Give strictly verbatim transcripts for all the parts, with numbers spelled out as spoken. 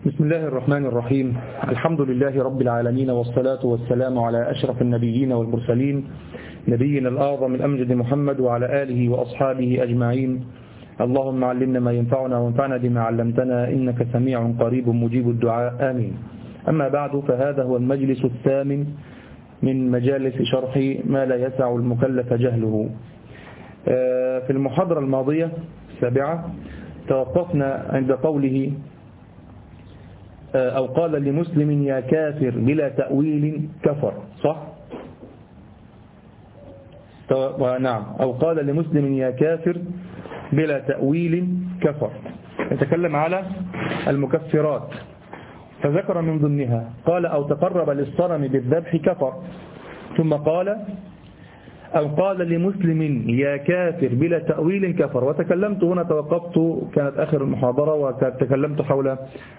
بسم الله الرحمن الرحيم. الحمد لله رب العالمين، والصلاة والسلام على أشرف النبيين والمرسلين، نبينا الأعظم الأمجد محمد وعلى آله وأصحابه أجمعين. اللهم علمنا ما ينفعنا وانفعنا بما علمتنا، إنك سميع قريب مجيب الدعاء، آمين. أما بعد، فهذا هو المجلس الثامن من مجالس شرح ما لا يسع المكلف جهله. في المحاضرة الماضية السابعة توقفنا عند قوله أو قال لمسلم يا كافر بلا تأويل كفر، صح؟ نعم. أو قال لمسلم يا كافر بلا تأويل كفر. نتكلم على المكفرات، فذكر من ضمنها قال أو تقرب للصنم بالذبح كفر، ثم قال أو قال لمسلم يا كافر بلا تأويل كفر. وتكلمت هنا، توقفت، كانت آخر المحاضرة، وتكلمت حول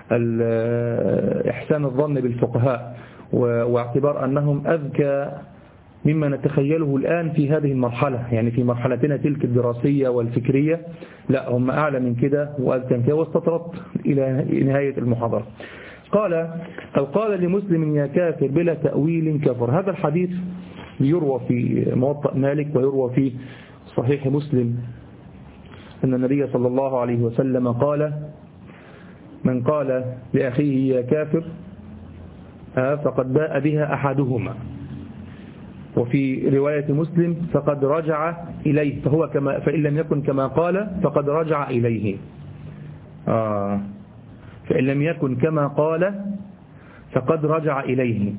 إحسان الظن بالفقهاء واعتبار أنهم أذكى مما نتخيله الآن في هذه المرحلة، يعني في مرحلتنا تلك الدراسية والفكرية، لا هم أعلى من كده وأذكى من كده، واستطرت إلى نهاية المحاضرة. قال أو قال لمسلم يا كافر بلا تأويل كفر. هذا الحديث يروى في موطأ مالك ويروى في صحيح مسلم أن النبي صلى الله عليه وسلم قال من قال لأخيه يا كافر فقد باء بها أحدهما، وفي رواية مسلم فقد رجع إليه، فهو كما فإن لم يكن كما قال فقد رجع إليه. آه فإن لم يكن كما قال فقد رجع إليه.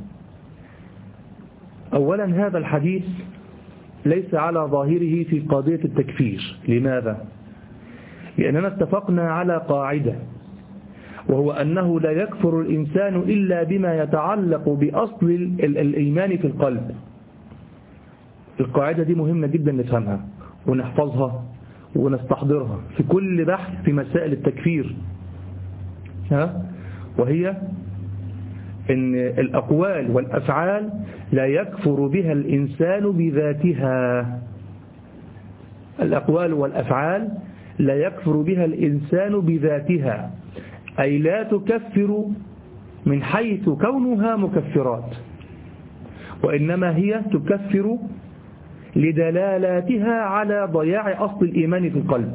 أولا، هذا الحديث ليس على ظاهره في قضية التكفير. لماذا؟ لأننا اتفقنا على قاعدة، وهو أنه لا يكفر الإنسان إلا بما يتعلق بأصل الإيمان في القلب. القاعدة دي مهمة جدا نفهمها ونحفظها ونستحضرها في كل بحث في مسائل التكفير، ها؟ وهي إن الأقوال والأفعال لا يكفر بها الإنسان بذاتها. الأقوال والأفعال لا يكفر بها الإنسان بذاتها، أي لا تكفر من حيث كونها مكفرات، وإنما هي تكفر لدلالاتها على ضياع أصل الإيمان في القلب.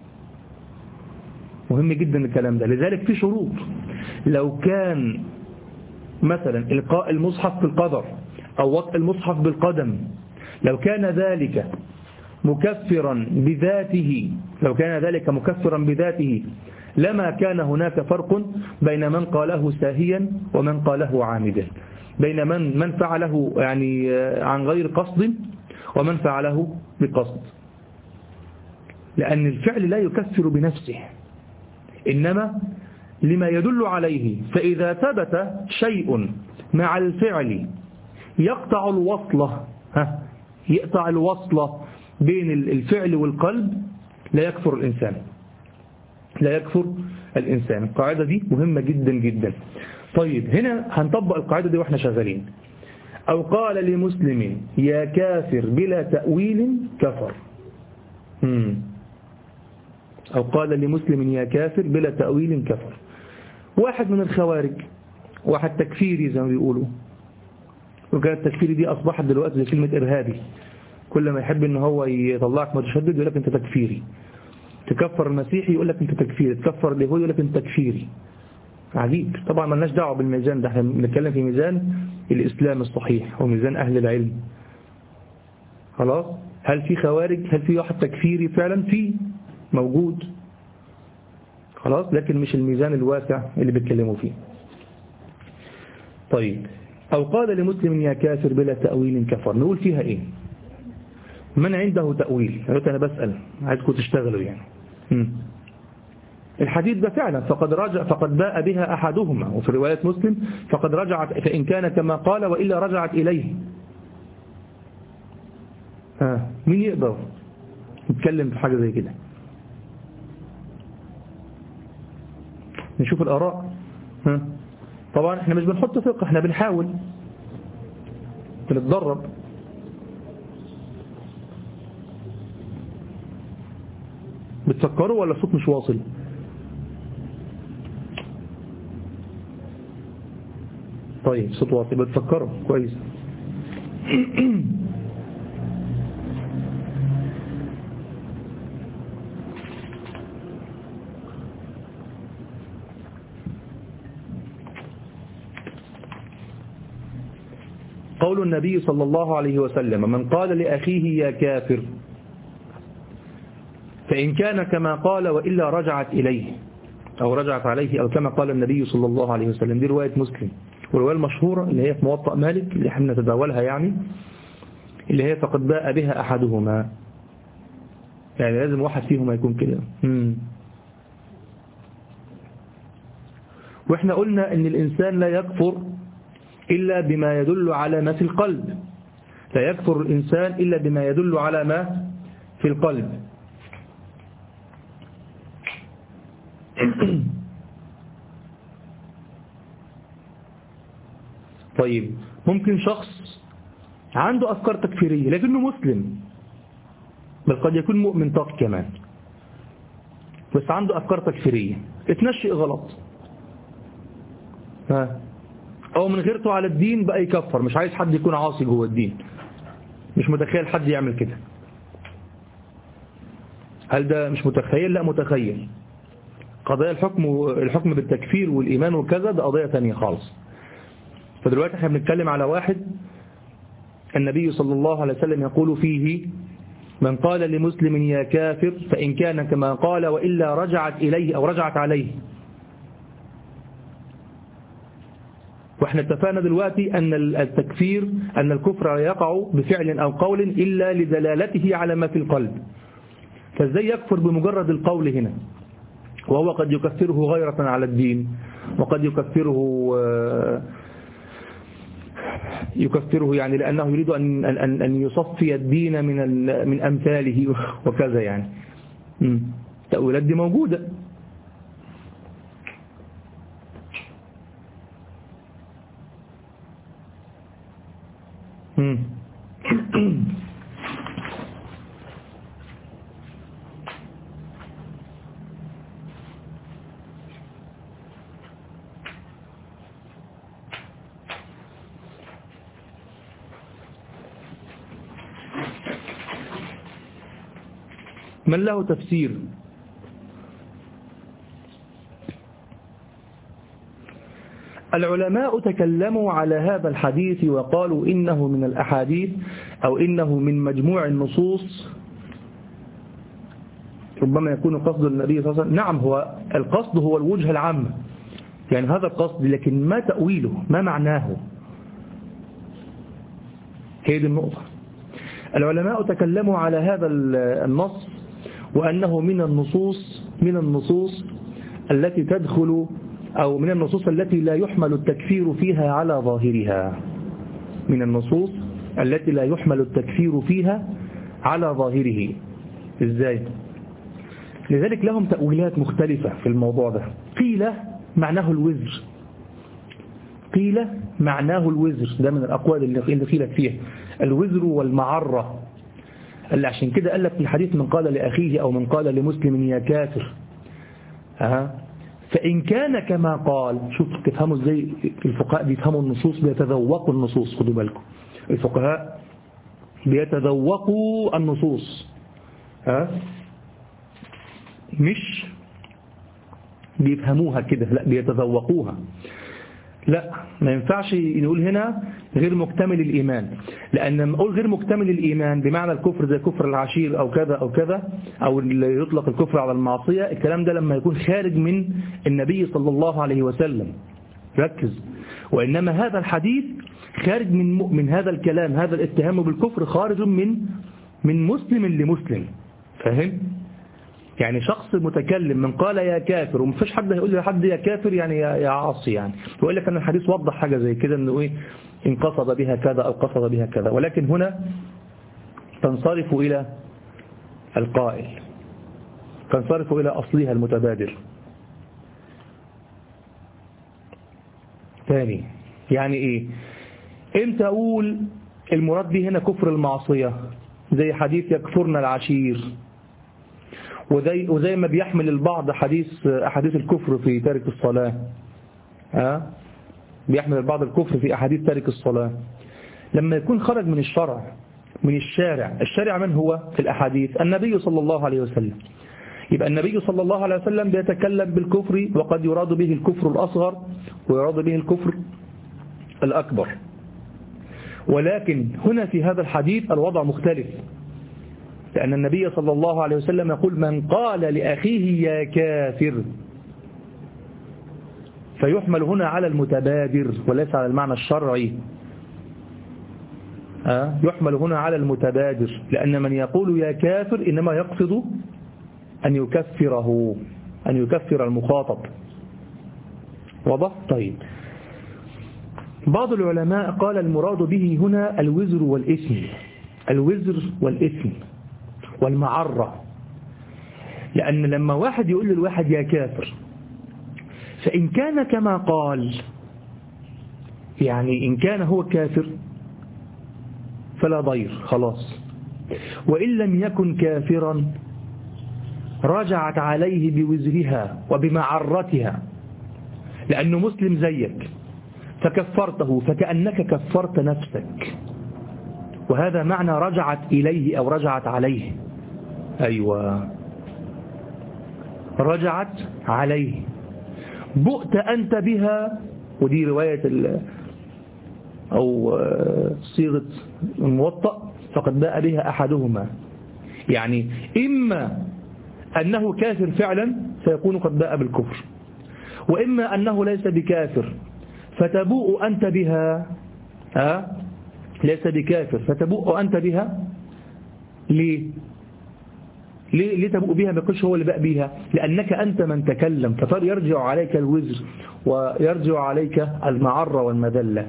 مهم جدا الكلام ده. لذلك في شروط. لو كان مثلا إلقاء المصحف في القدر أو وطء المصحف بالقدم، لو كان ذلك مكفرا بذاته لو كان ذلك مكفرا بذاته لما كان هناك فرق بين من قاله ساهيا ومن قاله عامدا، بين من من فعله يعني عن غير قصد ومن فعله بقصد، لأن الفعل لا يكفر بنفسه، إنما لما يدل عليه. فإذا ثبت شيء مع الفعل يقطع الوصلة ها يقطع الوصلة بين الفعل والقلب لا يكفر الإنسان لا يكفر الإنسان. القاعدة دي مهمة جدا جدا. طيب، هنا هنطبق القاعدة دي واحنا شغالين. أو قال لمسلم يا كافر بلا تأويل كفر. مم. أو قال لمسلم يا كافر بلا تأويل كفر. واحد من الخوارج، واحد تكفيري زي ما بيقولوا، وكانت التكفيري دي أصبحت دلوقتي زي كلمة إرهابي. كل ما يحب إن هو يطلعك متشدد يقول لك أنت تكفيري. تكفر المسيحي يقول لك أنت تكفيري، تكفر اليهودي يقول لك أنت تكفيري. عجيب. طبعا ما لناش دعوه بالميزان ده، احنا بنتكلم في ميزان الإسلام الصحيح وميزان أهل العلم. خلاص. هل في خوارج؟ هل في واحد تكفيري؟ فعلا في، موجود. خلاص، لكن مش الميزان الواسع اللي بيتكلموا فيه. طيب، أو قال لمسلم يا كافر بلا تأويل كفر، نقول فيها إيه؟ من عنده تأويل؟ أنا بسأل، عايزكم تشتغلوا يعني. م. الحديث ده فعلا فقد رجع فقد باء بها أحدهما، وفي رواية مسلم فقد رجعت، فإن كان كما قال وإلا رجعت إليه. ها مين يقدر نتكلم في حاجة زي كده؟ نشوف الآراء. ها طبعا احنا مش بنحط فقه، احنا بنحاول بنتدرب. بتفكروا ولا الصوت مش واصل؟ طيب صوت واطي بتفكروا كويس. قول النبي صلى الله عليه وسلم: من قال لأخيه يا كافر فإن كان كما قال وإلا رجعت إليه أو رجعت عليه، أو كما قال النبي صلى الله عليه وسلم. دي رواية مسلم. والرواية المشهورة اللي هي في موطأ مالك اللي احنا نتداولها يعني، اللي هي فقد باء بها أحدهما، يعني لازم واحد فيهما يكون كده. واحنا قلنا ان الإنسان لا يكفر إلا بما يدل على ما في القلب، لا يكفر الإنسان إلا بما يدل على ما في القلب. طيب ممكن شخص عنده أفكار تكفيرية لكنه مسلم، بل قد يكون مؤمن طاق كمان، بس عنده أفكار تكفيرية، اتنشئ غلط، ها أو من غيرته على الدين بقى يكفر، مش عايز حد يكون عاصي جوه الدين، مش متخيل حد يعمل كده. هل ده مش متخيل؟ لا متخيل. قضايا الحكم الحكم بالتكفير والإيمان وكذا ده قضية ثانية خالص. فدلوقتي احنا بنتكلم على واحد النبي صلى الله عليه وسلم يقول فيه: من قال لمسلم يا كافر فإن كان كما قال وإلا رجعت إليه أو رجعت عليه. واحنا اتفقنا دلوقتي أن التكفير أن الكفر يقع بفعل أو قول إلا لدلالته على ما في القلب. فازاي يكفر بمجرد القول هنا، وهو قد يكفره غيرة على الدين، وقد يكفره يكفره يعني لأنه يريد أن أن أن يصفي الدين من من أمثاله وكذا يعني. التأويلات دي موجودة. من له تفسير؟ العلماء تكلموا على هذا الحديث وقالوا إنه من الأحاديث أو إنه من مجموع النصوص. ربما يكون قصد النبي صلى الله عليه وسلم، نعم هو القصد هو الوجه العام، يعني هذا القصد، لكن ما تأويله، ما معناه، هي دي النقطة. العلماء تكلموا على هذا النص وأنه من النصوص من النصوص التي تدخل أو من النصوص التي لا يحمل التكفير فيها على ظاهرها، من النصوص التي لا يحمل التكفير فيها على ظاهره. إزاي؟ لذلك لهم تأويلات مختلفة في الموضوع ده. قيل معناه الوزر، قيل معناه الوزر، ده من الأقوال اللي قيلت فيها الوزر والمعرة، اللي عشان كده قال لك في الحديث: من قال لأخيه أو من قال لمسلم يا كافر. أه. فإن كان كما قال، شوف تفهموا ازاي الفقهاء بيفهموا النصوص، بيتذوقوا النصوص. خدوا بالكم الفقهاء بيتذوقوا النصوص، ها مش بيفهموها كده، لا بيتذوقوها. لا ما ينفعش نقول هنا غير مكتمل الإيمان، لأن لما نقول غير مكتمل الإيمان بمعنى الكفر زي كفر العشير أو كذا أو كذا، أو اللي يطلق الكفر على المعصية، الكلام ده لما يكون خارج من النبي صلى الله عليه وسلم، ركز. وإنما هذا الحديث خارج من من هذا الكلام، هذا الاتهام بالكفر خارج من من مسلم لمسلم، فاهم؟ يعني شخص متكلم من قال يا كافر، ومفيش حد هيقول لحد يا كافر يعني يا عاصي، يعني يقول لك أن الحديث وضح حاجة زي كده، انه ايه ان قصد بها كذا او قصد بها كذا، ولكن هنا تنصرف الى القائل، تنصرف الى اصلها المتبادر. ثاني يعني ايه؟ امتى اقول المراد به هنا كفر المعصية؟ زي حديث يكفرنا العشير، وزي, وزي ما بيحمل البعض حديث أحاديث الكفر في تارك الصلاة. ها؟ بيحمل البعض الكفر في أحاديث تارك الصلاة. لما يكون خرج من الشرع من الشارع، الشارع من هو في الأحاديث؟ النبي صلى الله عليه وسلم. يبقى النبي صلى الله عليه وسلم بيتكلم بالكفر، وقد يراد به الكفر الأصغر ويراد به الكفر الأكبر. ولكن هنا في هذا الحديث الوضع مختلف، لأن النبي صلى الله عليه وسلم يقول من قال لأخيه يا كافر، فيحمل هنا على المتبادر وليس على المعنى الشرعي. أه؟ يحمل هنا على المتبادر، لأن من يقول يا كافر إنما يقصد أن يكفره، أن يكفر المخاطب. واضح؟ طيب، بعض العلماء قال المراد به هنا الوزر والإثم، الوزر والإثم والمعرة. لأن لما واحد يقول للواحد يا كافر، فإن كان كما قال، يعني إن كان هو كافر فلا ضير خلاص، وإن لم يكن كافرا رجعت عليه بوزرها وبمعرتها، لأنه مسلم زيك فكفرته فكأنك كفرت نفسك، وهذا معنى رجعت إليه أو رجعت عليه. أيوة، رجعت عليه، بؤت أنت بها، ودي رواية أو صيغة الموطأ، فقد باء بها أحدهما، يعني إما أنه كافر فعلا فيكون قد باء بالكفر، وإما أنه ليس بكافر فتبوء أنت بها. أه؟ ليس بكافر فتبوء أنت بها. ليه؟ ليه, ليه تبوء بها؟ ما يقولش هو اللي باء بها، لأنك أنت من تكلم، فيرجع عليك الوزر ويرجع عليك المعرة والمذلة.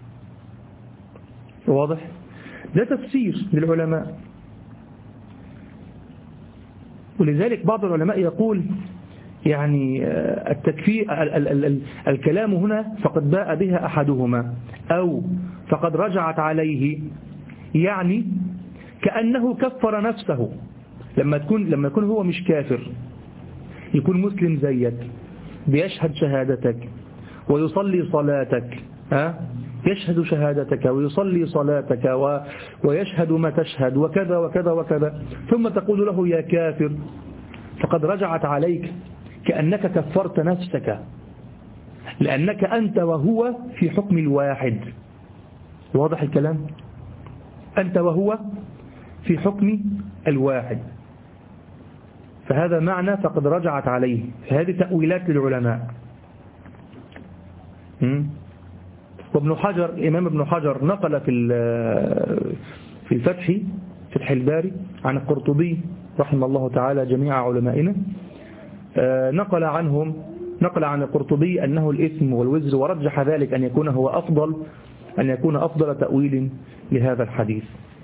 واضح؟ ده تفسير للعلماء. ولذلك بعض العلماء يقول يعني التكفير ال ال ال الكلام هنا فقد باء بها أحدهما أو فقد رجعت عليه، يعني كأنه كفر نفسه. لما تكون لما يكون هو مش كافر، يكون مسلم زيك بيشهد شهادتك ويصلي صلاتك، ها يشهد شهادتك ويصلي صلاتك و... ويشهد ما تشهد وكذا وكذا وكذا، ثم تقول له يا كافر، فقد رجعت عليك كأنك كفرت نفسك، لأنك أنت وهو في حكم الواحد. واضح الكلام؟ أنت وهو في حكم الواحد، فهذا معنى فقد رجعت عليه. هذه تأويلات للعلماء. وابن حجر، الإمام ابن حجر نقل في في الفتح فتح الباري عن القرطبي رحمه الله تعالى جميع علمائنا، نقل عنهم نقل عن القرطبي أنه الإثم والوزر، ورجح ذلك أن يكون هو أفضل أن يكون أفضل تأويل لهذا الحديث.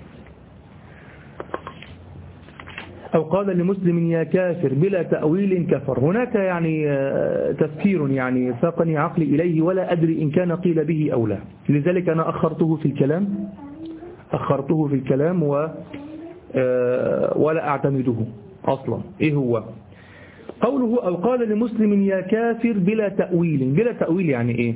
أو قال لمسلم يا كافر بلا تأويل كفر. هناك يعني تفكير يعني ساقني عقلي إليه ولا أدري إن كان قيل به أو لا، لذلك أنا أخرته في الكلام أخرته في الكلام و ولا أعتمده أصلا. إيه هو قوله أو قال لمسلم يا كافر بلا تأويل؟ بلا تأويل يعني إيه؟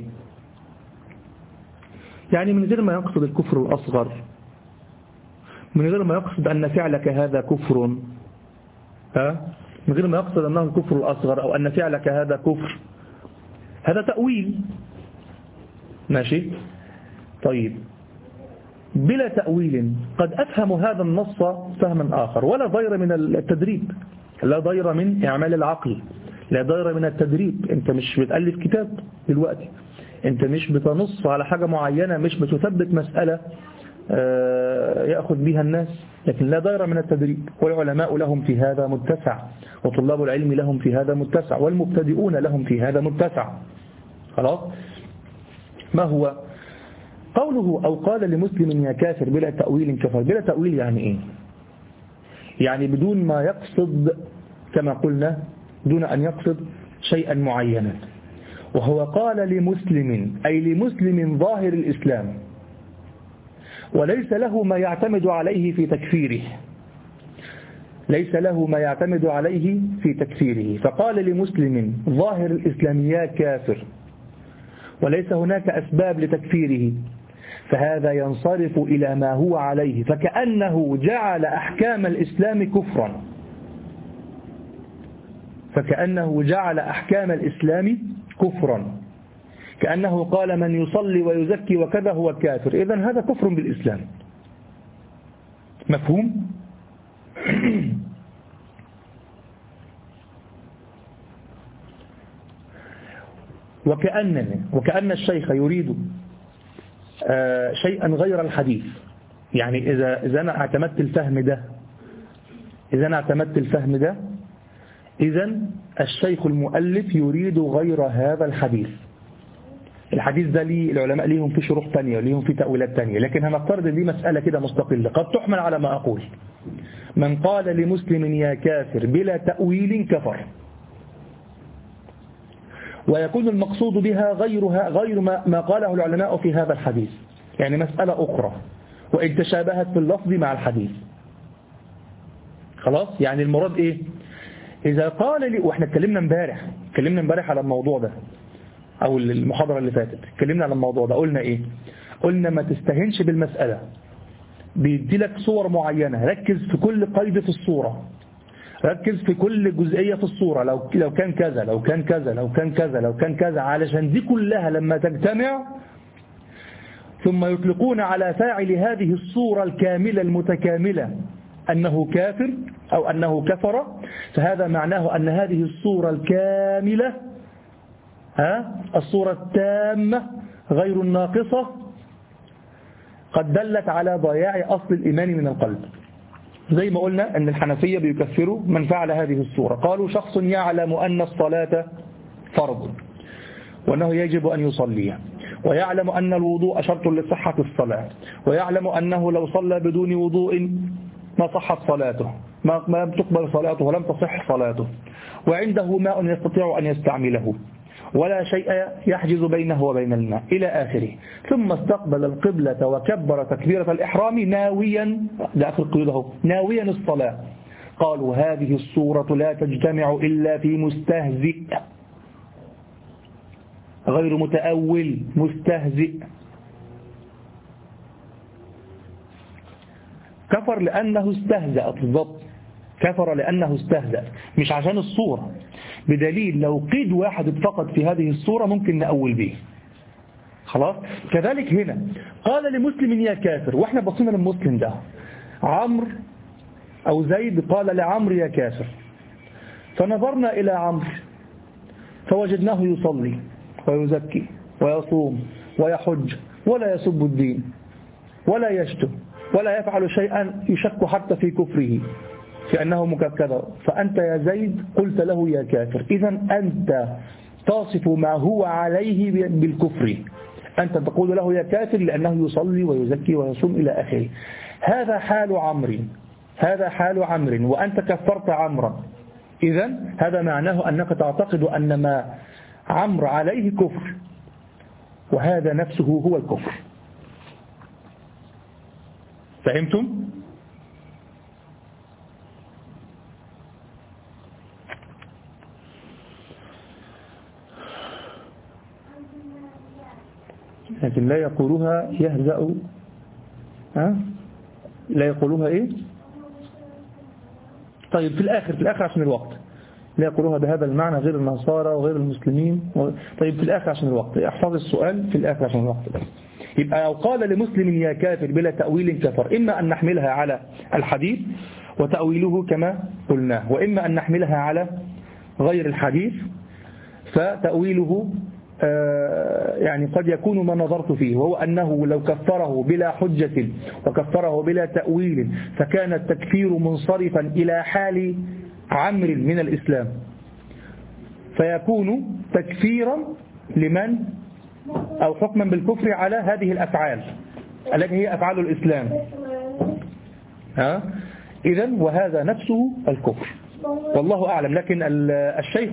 يعني من غير ما يقصد الكفر الأصغر، من غير ما يقصد أن فعلك هذا كفر، ها؟ من غير ما يقصد أنه الكفر الأصغر أو أن فعلك هذا كفر، هذا تأويل. ماشي؟ طيب، بلا تأويل قد أفهم هذا النص فهما آخر، ولا ضير من التدريب، لا ضير من إعمال العقل، لا ضير من التدريب. أنت مش بتألف كتاب دلوقتي، أنت مش بتنص على حاجة معينة، مش بتثبت مسألة يأخذ بها الناس، لكن لا ضير من التدريب. والعلماء لهم في هذا متسع، وطلاب العلم لهم في هذا متسع، والمبتدئون لهم في هذا متسع. خلاص؟ ما هو قوله أو قال لمسلم يا كافر بلا تأويل كفر؟ بلا تأويل يعني إيه؟ يعني بدون ما يقصد كما قلنا، دون أن يقصد شيئا معينا. وهو قال لمسلم أي لمسلم ظاهر الإسلام، وليس له ما يعتمد عليه في تكفيره، ليس له ما يعتمد عليه في تكفيره، فقال لمسلم ظاهر الإسلام يا كافر، وليس هناك أسباب لتكفيره، فهذا ينصرف إلى ما هو عليه، فكأنه جعل أحكام الإسلام كفرا، فكأنه جعل أحكام الإسلام كفرا، كأنه قال من يصلي ويزكي وكذا هو كافر، إذن هذا كفر بالإسلام. مفهوم؟ وكأنني وكأن الشيخ يريد شيئا غير الحديث. يعني إذا إذا أنا اعتمدت الفهم ده إذا أنا اعتمدت الفهم ده إذا الشيخ المؤلف يريد غير هذا الحديث. الحديث ده ليه العلماء ليهم في شروح تانية وليهم في تأويلات تانية، لكن هنفترض ان دي مسألة كده مستقلة قد تحمل على ما أقول. من قال لمسلم يا كافر بلا تأويل كفر، ويكون المقصود بها غيرها غير ما قاله العلماء في هذا الحديث، يعني مسألة أخرى وإن تشابهت في اللفظ مع الحديث. خلاص، يعني المراد إيه؟ إذا قال لي، وإحنا اتكلمنا امبارح اتكلمنا امبارح على الموضوع ده، أو المحاضرة اللي فاتت اتكلمنا على الموضوع ده، قلنا إيه؟ قلنا ما تستهنش بالمسألة، بيدي لك صور معينة، ركز في كل قيد في الصورة، ركز في كل جزئية في الصورة، لو لو كان كذا لو كان كذا لو كان كذا لو كان كذا، علشان دي كلها لما تجتمع ثم يطلقون على فاعل هذه الصورة الكاملة المتكاملة أنه كافر أو أنه كفر، فهذا معناه أن هذه الصورة الكاملة، ها الصورة التامة غير الناقصة، قد دلت على ضياع أصل الإيمان من القلب. زي ما قلنا أن الحنفية بيكفروا من فعل هذه الصورة، قالوا شخص يعلم أن الصلاة فرض وأنه يجب أن يصلي، ويعلم أن الوضوء شرط لصحة الصلاة، ويعلم أنه لو صلى بدون وضوء ما صحت صلاته، ما ما تقبل صلاته ولم تصح صلاته، وعنده ماء يستطيع أن يستعمله، ولا شيء يحجز بينه وبين الماء إلى آخره، ثم استقبل القبلة وكبر تكبيرة الإحرام ناويا، ده آخر قيده، ناويا الصلاة. قالوا هذه الصورة لا تجتمع إلا في مستهزئ غير متأول، مستهزئ. كفر لأنه استهزأ، بالضبط كفر لأنه استهزأ، مش عشان الصورة، بدليل لو قيد واحد فقط في هذه الصورة ممكن نأول به. خلاص. كذلك هنا قال لمسلم يا كافر، واحنا بصينا للمسلم ده عمرو أو زيد قال لعمرو يا كافر، فنظرنا إلى عمرو فوجدناه يصلي ويزكي ويصوم ويحج ولا يسب الدين ولا يشتم ولا يفعل شيئا يشك حتى في كفره في أنه مكذب، فأنت يا زيد قلت له يا كافر. إذا أنت تصف ما هو عليه بالكفر، أنت تقول له يا كافر لأنه يصلي ويزكي ويصوم إلى آخره. هذا حال عمرو، هذا حال عمرو، وأنت كفرت عمرا، إذا هذا معناه أنك تعتقد أن ما عمرو عليه كفر، وهذا نفسه هو الكفر. فهمتم؟ لكن لا يقولوها يهزأ، ها؟ لا يقولوها إيه؟ طيب في الآخر في الآخر عشان الوقت، لا يقولوها بهذا المعنى غير النصارى وغير المسلمين و... طيب في الآخر عشان الوقت، احفظ السؤال في الآخر عشان الوقت. يبقى لو قال لمسلم يا كافر بلا تأويل كفر، إما أن نحملها على الحديث وتأويله كما قلناه، وإما أن نحملها على غير الحديث فتأويله يعني قد يكون ما نظرت فيه، وهو أنه لو كفره بلا حجة وكفره بلا تأويل فكان التكفير منصرفا إلى حال عمرو من الإسلام، فيكون تكفيرا لمن أو حكما بالكفر على هذه الأفعال التي هي أفعال الإسلام. ها؟ إذن وهذا نفسه الكفر، والله أعلم. لكن الشيخ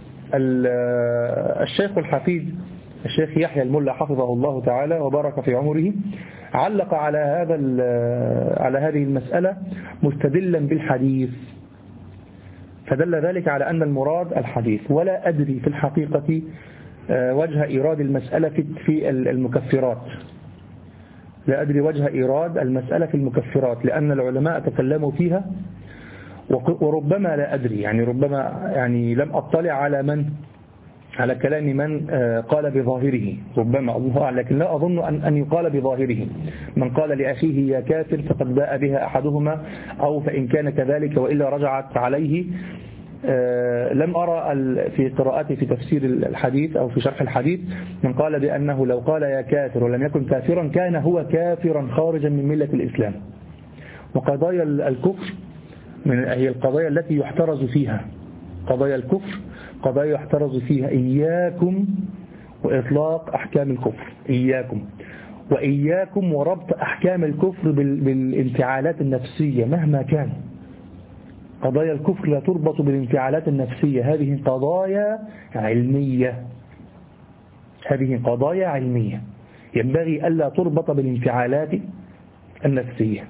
الشيخ الحفيد الشيخ يحيى الملا حفظه الله تعالى وبارك في عمره علق على هذا على هذه المسألة مستدلا بالحديث، فدل ذلك على أن المراد الحديث. ولا أدري في الحقيقة وجه إيراد المسألة في المكفرات. لا أدري وجه إيراد المسألة في المكفرات، لأن العلماء تكلموا فيها، وربما لا أدري يعني ربما يعني لم أطلع على من على كلام من قال بظاهره، ربما الله أعلم، لكن لا أظن أن أن يقال بظاهره. من قال لأخيه يا كافر فقد باء بها أحدهما، أو فإن كان كذلك وإلا رجعت عليه. لم أرى في قراءتي في تفسير الحديث أو في شرح الحديث من قال بأنه لو قال يا كافر ولم يكن كافرا كان هو كافرا خارجا من ملة الإسلام. وقضايا الكفر من هي القضايا التي يحترز فيها، قضايا الكفر قضايا يحترز فيها. إياكم وإطلاق أحكام الكفر، إياكم وإياكم وربط أحكام الكفر بالانفعالات النفسية مهما كان. قضايا الكفر لا تربط بالانفعالات النفسية، هذه قضايا علمية، هذه قضايا علمية ينبغي ألا تربط بالانفعالات النفسية.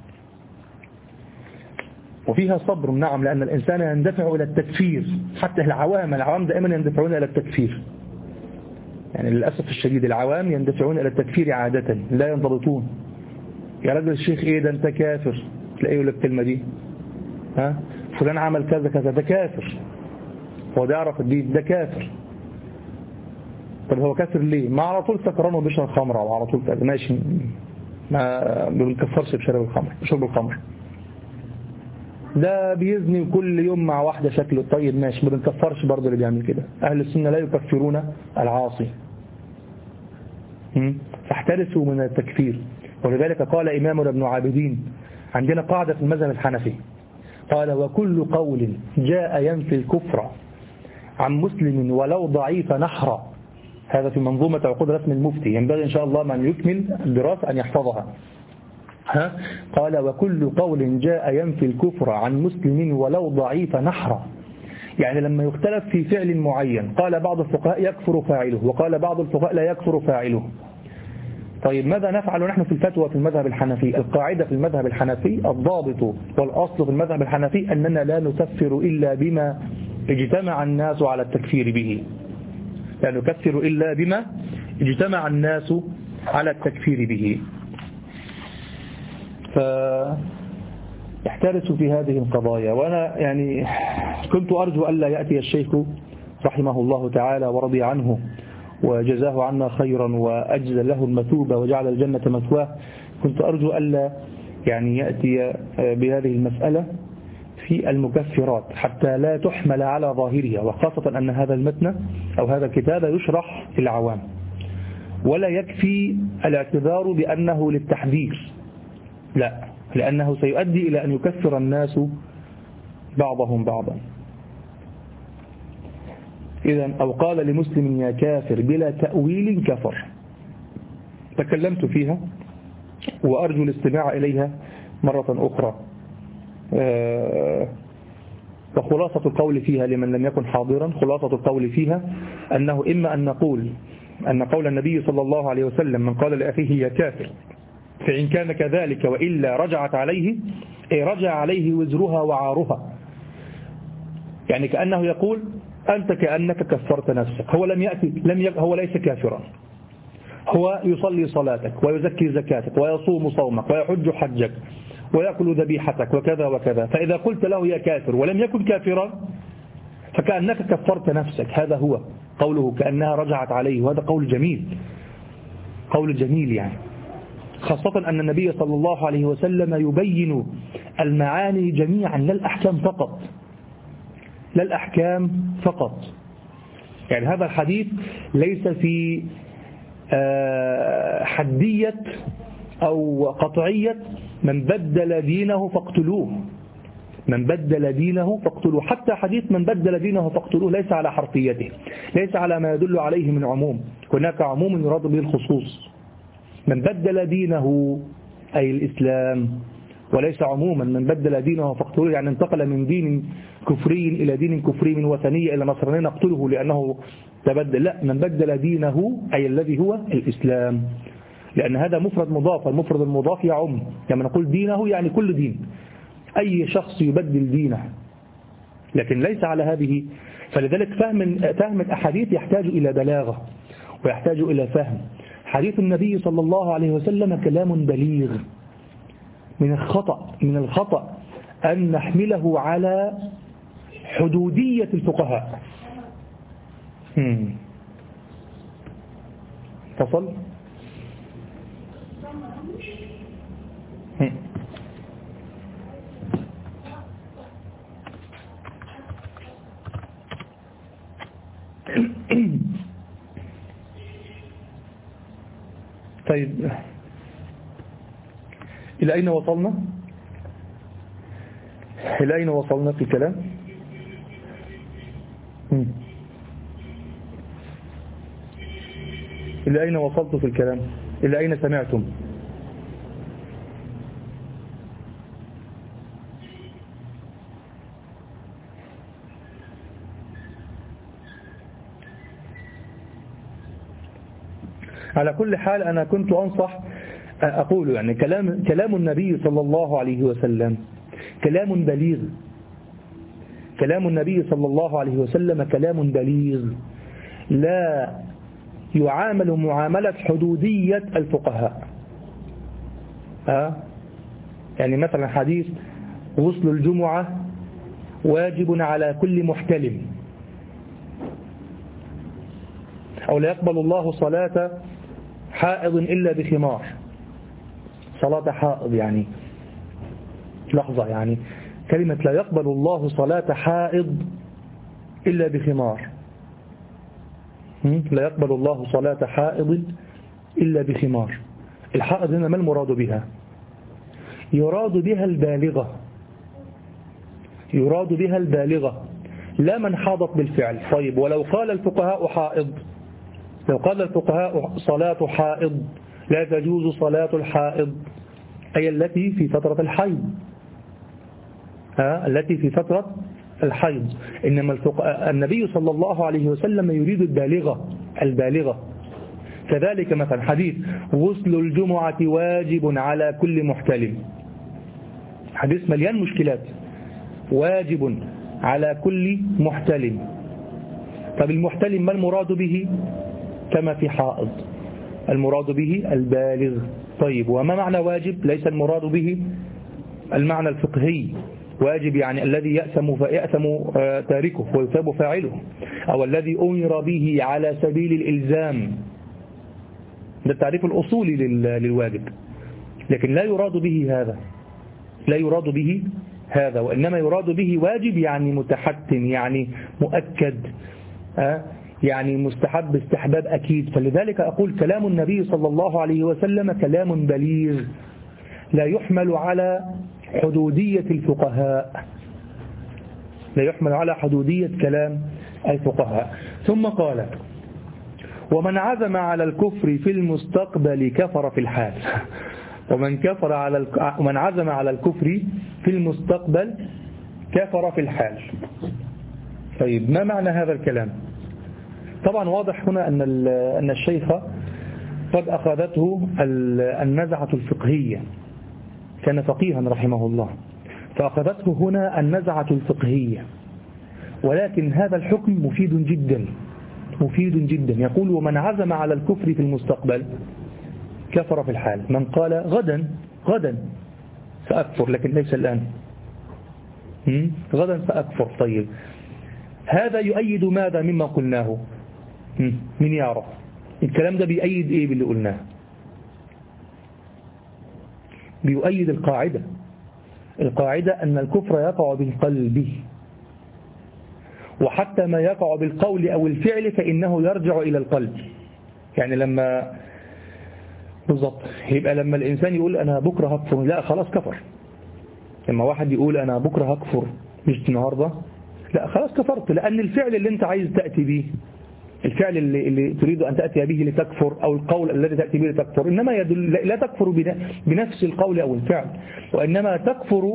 وفيها صبر، نعم، لأن الإنسان يندفع إلى التكفير، حتى العوام العوام دائما يندفعون إلى التكفير، يعني للأسف الشديد العوام يندفعون إلى التكفير عادة، لا ينضبطون. يا رجل الشيخ إيه ده أنت كافر، تلاقيه يقول لك الكلمة دي، ها فلان عمل كذا كذا ده كافر، هو ده يعرف الدين ده كافر. طب هو كافر ليه؟ ما على طول سكران وبيشرب خمرة وعلى طول كذا، ماشي، ما بنكفرش بشرب الخمر بشرب الخمر. ده بيزني كل يوم مع واحدة شكله طيب، ماشي، ما بنكفرش برضه اللي بيعمل كده. أهل السنة لا يكفرون العاصي. فاحترسوا من التكفير. ولذلك قال إمامنا ابن عابدين، عندنا قاعدة في المذهب الحنفي، قال وكل قول جاء ينفي الكفر عن مسلم ولو ضعيف نحرا. هذا في منظومة عقود رسم المفتي، ينبغي إن شاء الله من يكمل الدراسة أن يحفظها. ها؟ قال وكل قول جاء ينفي الكفر عن مسلم ولو ضعيف نحرا، يعني لما يختلف في فعل معين قال بعض الفقهاء يكفر فاعله وقال بعض الفقهاء لا يكفر فاعله. طيب ماذا نفعل نحن في الفتوى في المذهب الحنفي؟ القاعدة في المذهب الحنفي، الضابط والأصل في المذهب الحنفي أننا لا نكفر إلا بما اجتمع الناس على التكفير به، لا نكفر إلا بما اجتمع الناس على التكفير به. فاحترسوا في هذه القضايا. وأنا يعني كنت أرجو ألا يأتي الشيخ رحمه الله تعالى ورضي عنه وجزاه عنا خيرا وأجزل له المثوبة وجعل الجنة مثواه، كنت أرجو ألا يعني يأتي بهذه المسألة في المكفرات حتى لا تحمل على ظاهرها، وخاصة أن هذا المتن أو هذا الكتاب يشرح للعوام، ولا يكفي الاعتذار بأنه للتحذير، لا، لأنه سيؤدي إلى أن يكفر الناس بعضهم بعضا. إذن أو قال لمسلم يا كافر بلا تأويل كفر. تكلمت فيها وأرجو الاستماع إليها مرة أخرى. وخلاصة القول فيها لمن لم يكن حاضرا، خلاصة القول فيها أنه إما أن نقول أن قول النبي صلى الله عليه وسلم من قال لأخيه يا كافر فإن كان كذلك وإلا رجعت عليه، أي رجع عليه وزرها وعارها، يعني كأنه يقول أنت كأنك كفرت نفسك. هو لم يأتي لم ي... هو ليس كافرا، هو يصلي صلاتك ويزكي زكاتك ويصوم صومك ويحج حجك ويأكل ذبيحتك وكذا وكذا، فإذا قلت له يا كافر ولم يكن كافرا فكأنك كفرت نفسك. هذا هو قوله كأنها رجعت عليه، وهذا قول جميل، قول جميل يعني، خاصة أن النبي صلى الله عليه وسلم يبين المعاني جميعا لا الأحكام فقط، لا الأحكام فقط. يعني هذا الحديث ليس في حدية أو قطعية من بدل دينه فاقتلوه، من بدل دينه فاقتلوه، حتى حديث من بدل دينه فاقتلوه ليس على حرفيته، ليس على ما يدل عليه من عموم، هناك عموم يراد به الخصوص. من بدل دينه أي الإسلام، وليس عموما من بدل دينه فاقتلوه يعني انتقل من دين كفري إلى دين كفري، من وثنية إلى نصرانية نقتله لأنه تبدل، لا، من بدل دينه أي الذي هو الإسلام، لأن هذا مفرد مضاف، المفرد المضاف يعم، لما نقول دينه يعني كل دين، أي شخص يبدل دينه، لكن ليس على هذه. فلذلك فهم فهم الأحاديث يحتاج إلى بلاغة، ويحتاج إلى فهم. حديث النبي صلى الله عليه وسلم كلام بليغ. من الخطأ من الخطأ أن نحمله على حدودية الفقهاء. تصل طيب، إلى أين وصلنا؟ إلى أين وصلنا في الكلام؟ إلى أين وصلت في الكلام؟ إلى أين سمعتم؟ على كل حال أنا كنت أنصح أقول يعني كلام كلام النبي صلى الله عليه وسلم كلام بليغ. كلام النبي صلى الله عليه وسلم كلام بليغ لا يعامل معاملة حدودية الفقهاء. أه؟ يعني مثلا حديث غسل الجمعة واجب على كل محتلم، أو لا يقبل الله صلاة حائض إلا بخمار. صلاة حائض يعني لحظة، يعني كلمة لا يقبل الله صلاة حائض إلا بخمار. لا يقبل الله صلاة حائض إلا بخمار. الحائض هنا ما المراد بها؟ يراد بها البالغة، يراد بها البالغة لا من حاضت بالفعل. طيب، ولو قال الفقهاء حائض، لو قال الفقهاء صلاة حائض لا تجوز صلاة الحائض، أي التي في فترة الحيض، ها التي في فترة الحيض. إنما النبي صلى الله عليه وسلم يريد البالغة البالغة. كذلك مثلا حديث غسل الجمعة واجب على كل محتلم، حديث مليان مشكلات. واجب على كل محتلم. طب المحتلم ما المراد به؟ كما في حائض المراد به البالغ. طيب، وما معنى واجب؟ ليس المراد به المعنى الفقهي. واجب يعني الذي يأثم فيأثم تاركه ويثاب فاعله، أو الذي أمر به على سبيل الإلزام. ده التعريف الأصولي للواجب. لكن لا يراد به هذا، لا يراد به هذا، وإنما يراد به واجب يعني متحتم، يعني مؤكد، أه؟ يعني مستحب استحباب أكيد. فلذلك أقول كلام النبي صلى الله عليه وسلم كلام بليغ لا يحمل على حدودية الفقهاء، لا يحمل على حدودية كلام الفقهاء. ثم قال ومن عزم على الكفر في المستقبل كفر في الحال. ومن كفر على الك... ومن عزم على الكفر في المستقبل كفر في الحال. طيب، ما معنى هذا الكلام؟ طبعا واضح هنا أن أن الشيخ قد أخذته النزعة الفقهية، كان فقيها رحمه الله، فأخذته هنا النزعة الفقهية. ولكن هذا الحكم مفيد جدا، مفيد جدا. يقول ومن عزم على الكفر في المستقبل كفر في الحال. من قال غدا غدا سأكفر، لكن ليس الآن، غدا سأكفر. طيب، هذا يؤيد ماذا مما قلناه؟ من يعرف الكلام ده بيؤيد ايه باللي قلناه؟ بيؤيد القاعدة القاعدة أن الكفر يقع بالقلب، وحتى ما يقع بالقول أو الفعل فإنه يرجع إلى القلب. يعني لما بالضبط يبقى لما الإنسان يقول أنا بكرة هكفر، لا خلاص كفر. لما واحد يقول أنا بكرة هكفر مش النهاردة، لا خلاص كفرت، لأن الفعل اللي أنت عايز تأتي به، الفعل اللي, اللي تريد أن تأتي به لتكفر، أو القول الذي تأتي به لتكفر، إنما يدل لا تكفر بنفس القول أو الفعل، وإنما تكفر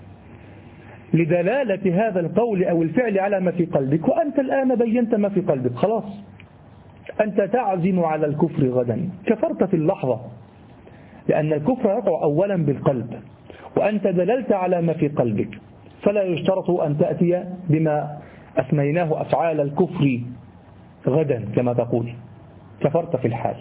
لدلالة هذا القول أو الفعل على ما في قلبك. وأنت الآن بينت ما في قلبك، خلاص أنت تعزم على الكفر غدا، كفرت في اللحظة، لأن الكفر يقع أولا بالقلب، وأنت دللت على ما في قلبك. فلا يشترط أن تأتي بما أسميناه أفعال الكفر غدا كما تقول، كفرت في الحال.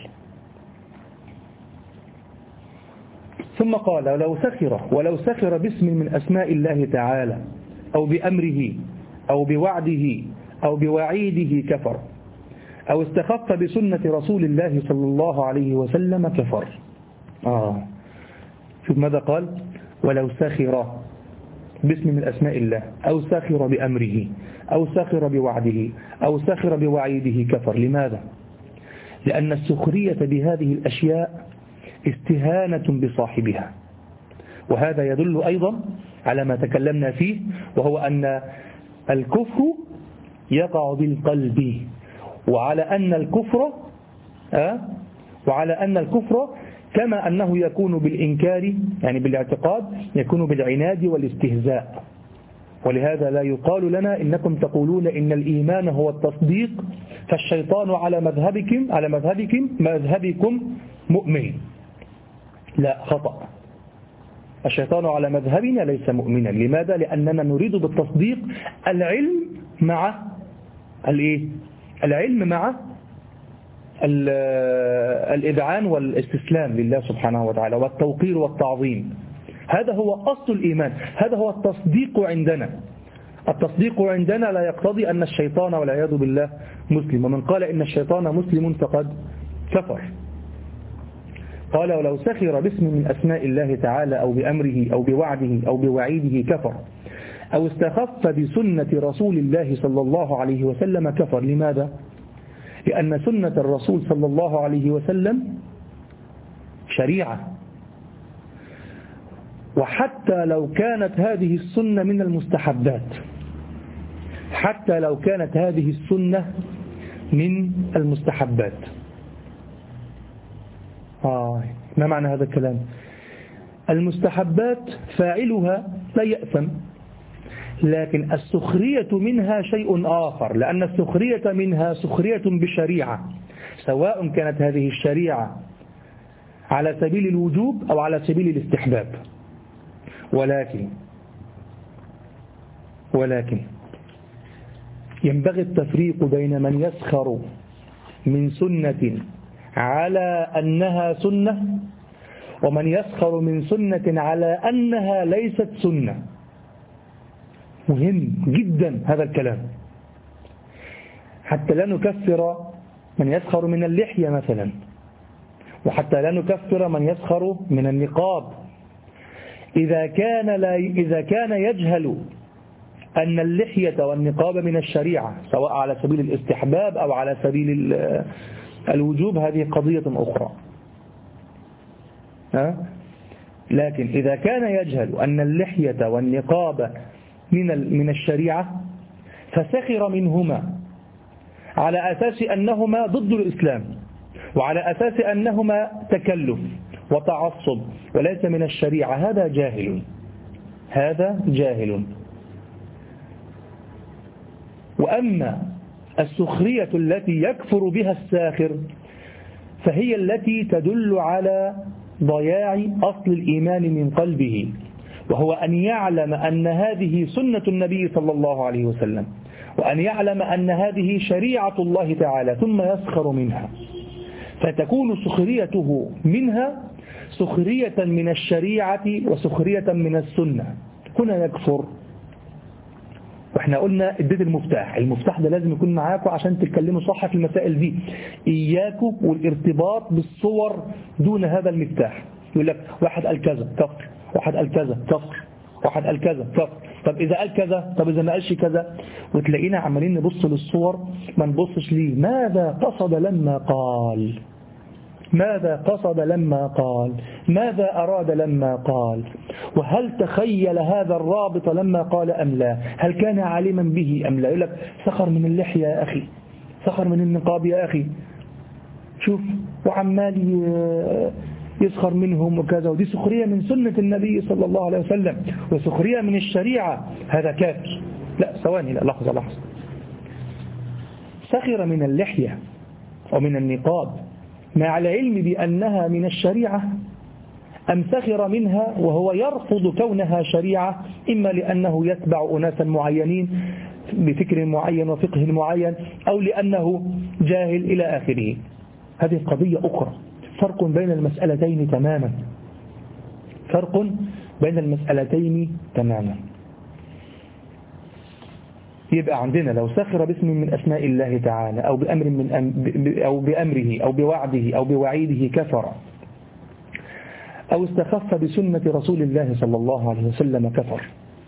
ثم قال ولو سخر ولو سخر باسم من أسماء الله تعالى أو بأمره أو بوعده أو بوعيده كفر، أو استخف بسنة رسول الله صلى الله عليه وسلم كفر. آه شوف ماذا قال؟ ولو سخر باسم من أسماء الله أو سخر بأمره أو سخر بوعده أو سخر بوعيده كفر. لماذا؟ لأن السخرية بهذه الأشياء استهانة بصاحبها، وهذا يدل أيضا على ما تكلمنا فيه، وهو أن الكفر يقع بالقلب، وعلى أن الكفر أه؟ وعلى أن الكفر كما أنه يكون بالإنكار يعني بالاعتقاد يكون بالعناد والاستهزاء. ولهذا لا يقال لنا إنكم تقولون إن الإيمان هو التصديق فالشيطان على مذهبكم على مذهبكم مذهبكم مؤمن. لا، خطأ. الشيطان على مذهبنا ليس مؤمنا. لماذا؟ لأننا نريد بالتصديق العلم مع الايه؟ العلم مع الإذعان والاستسلام لله سبحانه وتعالى والتوقير والتعظيم. هذا هو أصل الإيمان، هذا هو التصديق عندنا. التصديق عندنا لا يقتضي أن الشيطان والعياذ بالله مسلم، ومن قال إن الشيطان مسلم فقد كفر. قال ولو سخر باسم من أسماء الله تعالى أو بأمره أو بوعده أو بوعيده كفر، أو استخف بسنة رسول الله صلى الله عليه وسلم كفر. لماذا؟ لأن سنة الرسول صلى الله عليه وسلم شريعة، وحتى لو كانت هذه السنة من المستحبات، حتى لو كانت هذه السنة من المستحبات. آه ما معنى هذا الكلام؟ المستحبات فاعلها لا يأثم، لكن السخرية منها شيء آخر، لأن السخرية منها سخرية بشريعة، سواء كانت هذه الشريعة على سبيل الوجوب أو على سبيل الاستحباب. ولكن ولكن ينبغي التفريق بين من يسخر من سنة على أنها سنة ومن يسخر من سنة على أنها ليست سنة. مهم جدا هذا الكلام، حتى لا نكفر من يسخر من اللحية مثلا، وحتى لا نكفر من يسخر من النقاب إذا كان لا إذا كان يجهل أن اللحية والنقاب من الشريعة سواء على سبيل الاستحباب أو على سبيل الوجوب. هذه قضية أخرى. ها؟ لكن إذا كان يجهل أن اللحية والنقاب من من الشريعة فسخر منهما على أساس أنهما ضد الإسلام، وعلى أساس أنهما تكلف وتعصب وليس من الشريعة، هذا جاهل، هذا جاهل. وأما السخرية التي يكفر بها الساخر فهي التي تدل على ضياع أصل الإيمان من قلبه، وهو أن يعلم أن هذه سنة النبي صلى الله عليه وسلم، وأن يعلم أن هذه شريعة الله تعالى ثم يسخر منها، فتكون سخريته منها سخرية من الشريعة وسخرية من السنة. هنا يكفر. واحنا قلنا اديت المفتاح، المفتاح ده لازم يكون معاكم عشان تتكلموا صح في المسائل دي. إياكم والارتباط بالصور دون هذا المفتاح. يقول لك واحد قال كذا كفر، واحد قال كذا كفر، واحد قال كذا كفر، طب إذا قال كذا، طب إذا ما قالش كذا، وتلاقينا عمالين نبص للصور ما نبصش ليه ماذا قصد لما قال، ماذا قصد لما قال، ماذا أراد لما قال، وهل تخيل هذا الرابط لما قال أم لا، هل كان عالما به أم لا. يقول لك سخر من اللحية يا أخي، سخر من النقاب يا أخي، شوف وعمال يسخر منهم وكذا، ودي سخرية من سنة النبي صلى الله عليه وسلم وسخرية من الشريعة، هذا كافر. لا ثواني، لا لحظة لحظة. سخر من اللحية ومن النقاب مع العلم بأنها من الشريعة، أم سخر منها وهو يرفض كونها شريعة، إما لأنه يتبع أناسا معينين بفكر معين وفقه معين، أو لأنه جاهل إلى آخره. هذه قضية أخرى، فرق بين المسألتين تماما، فرق بين المسألتين تماما. يبقى عندنا لو سخر باسم من أسماء الله تعالى أو بأمر من أم أو بأمره أو بوعده أو بوعيده كفر، أو استخف بسنة رسول الله صلى الله عليه وسلم كفر.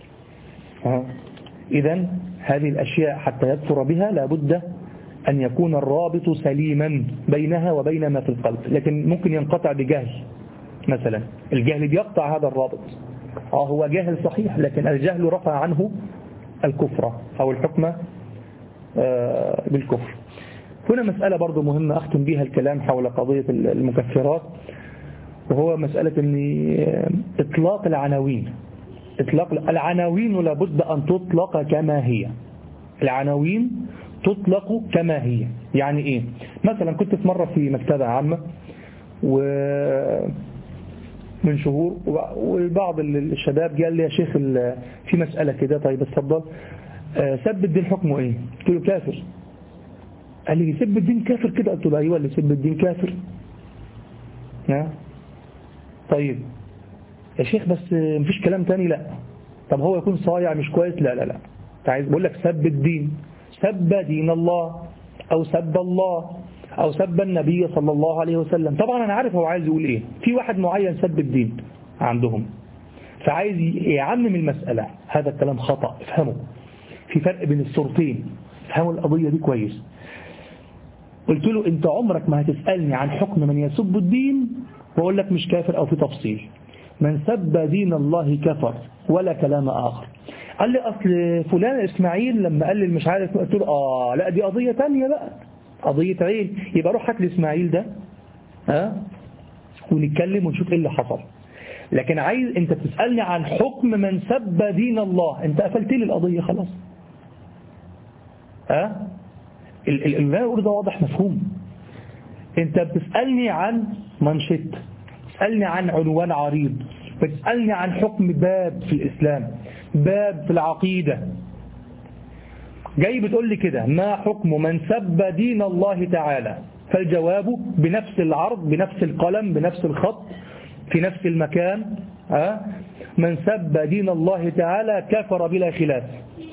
إذن هذه الأشياء حتى يكفر بها لابد أن يكون الرابط سليما بينها وبين ما في القلب، لكن ممكن ينقطع بجهل مثلا، الجهل بيقطع هذا الرابط. آه هو جاهل صحيح، لكن الجهل رفع عنه الكفر أو الحكم بالكفر. هنا مسألة برضو مهمة أختم بها الكلام حول قضية المكفرات، وهو مسألة أن إطلاق العناوين. إطلاق العناوين لابد أن تطلق كما هي، العناوين تطلق كما هي. يعني إيه؟ مثلا كنت في مرة في مكتبة عامة ومن شهور، وبعض الشباب قال لي يا شيخ في مسألة كده، طيب اتفضل، سب الدين حكمه إيه؟ قلت له كافر. قال لي سب الدين كافر كده؟ قلت له أيوة اللي سب الدين كافر. ها؟ طيب يا شيخ بس مفيش كلام تاني؟ لا. طب هو يكون صايع مش كويس؟ لا لا لا، عايز بقول لك سب الدين، سب دين الله أو سب الله أو سب النبي صلى الله عليه وسلم. طبعا أنا عارف هو عايز يقول إيه، في واحد معين سب الدين عندهم فعايز يعمم المسألة. هذا الكلام خطأ، افهموا، في فرق بين الصورتين، افهموا القضية دي كويس. قلت له أنت عمرك ما هتسألني عن حكم من يسب الدين وأقول لك مش كافر أو في تفصيل. من سب دين الله كفر ولا كلام آخر. قال لي أصل فلان إسماعيل لما قال لي مش عارف، قلت له آه لا دي قضية تانية بقى، قضية عين. يبقى روح هات لي إسماعيل ده ها ونتكلم ونشوف إيه اللي حصل. لكن عايز أنت تسألني عن حكم من سب دين الله، أنت قفلت لي القضية خلاص. ها اللي أنا أقول ده واضح مفهوم. أنت بتسألني عن منشط، تسألني عن عنوان عريض، بتسألني عن حكم باب في الإسلام، باب في العقيدة. جاي بتقول لي كده ما حكم من سب دين الله تعالى؟ فالجواب بنفس العرض، بنفس القلم، بنفس الخط، في نفس المكان. ها من سب دين الله تعالى كفر بلا خلاف.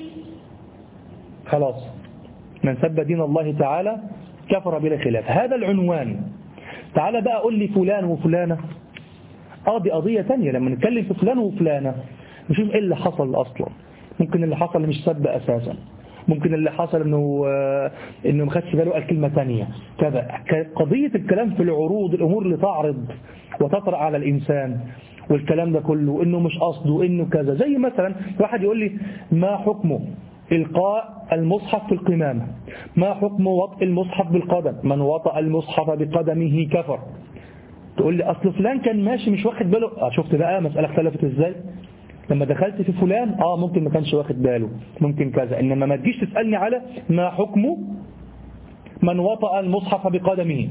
خلاص، من سب دين الله تعالى كفر بلا خلاف، هذا العنوان. تعالى بقى قول لي فلان وفلانة، اه دي قضية تانية. لما نتكلم في فلان وفلانة نشوف ايه اللي حصل اصلا. ممكن اللي حصل مش سب اساسا، ممكن اللي حصل انه انه ما خدش باله قال كلمة تانية كذا. قضية الكلام في العروض، الامور اللي تعرض وتطرأ على الانسان والكلام ده كله، انه مش قصده، انه كذا. زي مثلا واحد يقول لي ما حكمه إلقاء المصحف في القمامة؟ ما حكم وطئ المصحف بالقدم؟ من وطأ المصحف بقدمه كفر. تقول لي أصل فلان كان ماشي مش واخد باله. آه شفت بقى مسألة اختلفت إزاي؟ لما دخلت في فلان آه ممكن ما كانش واخد باله، ممكن كذا. إنما ما تجيش تسألني على ما حكم من وطأ المصحف بقدمه.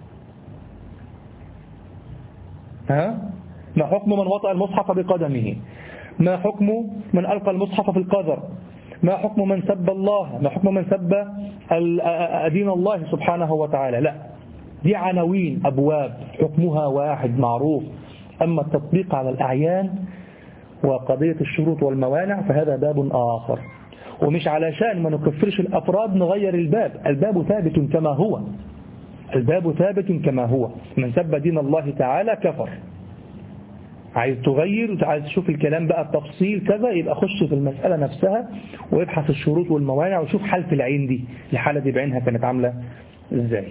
ها؟ ما حكم من وطأ المصحف بقدمه؟ ما حكم من ألقى المصحف في القذر؟ ما حكم من سب الله؟ ما حكم من سب دين الله سبحانه وتعالى؟ لا، دي عناوين أبواب حكمها واحد معروف. أما التطبيق على الأعيان وقضية الشروط والموانع فهذا باب آخر. ومش علشان ما نكفرش الأفراد نغير الباب، الباب ثابت كما هو، الباب ثابت كما هو. من سب دين الله تعالى كفر. عايز تغير، عايز تشوف الكلام بقى التفصيل كذا، يبقى خش في المسألة نفسها وابحث الشروط والموانع وشوف حالة العين دي، الحالة دي بعينها كانت عاملة ازاي.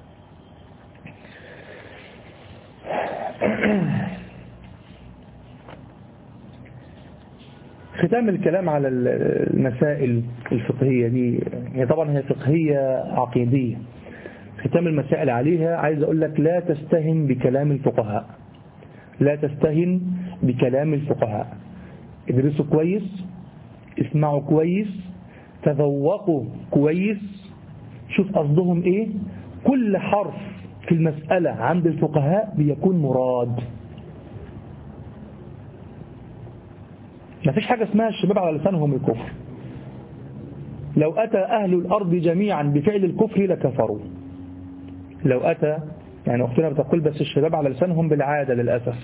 ختام الكلام على المسائل الفقهية دي، هي طبعا هي فقهية عقيدية. ختام المسائل عليها عايز أقول لك لا تستهن بكلام الفقهاء، لا تستهن بكلام الفقهاء. ادرسوا كويس، اسمعوا كويس، تذوقوا كويس، شوف قصدهم ايه. كل حرف في المسألة عند الفقهاء بيكون مراد. ما فيش حاجة اسمها الشباب على لسانهم الكفر. لو أتى أهل الأرض جميعا بفعل الكفر لكفروا. لو أتى يعني أختنا بتقول بس الشباب على لسانهم بالعادة للأسف،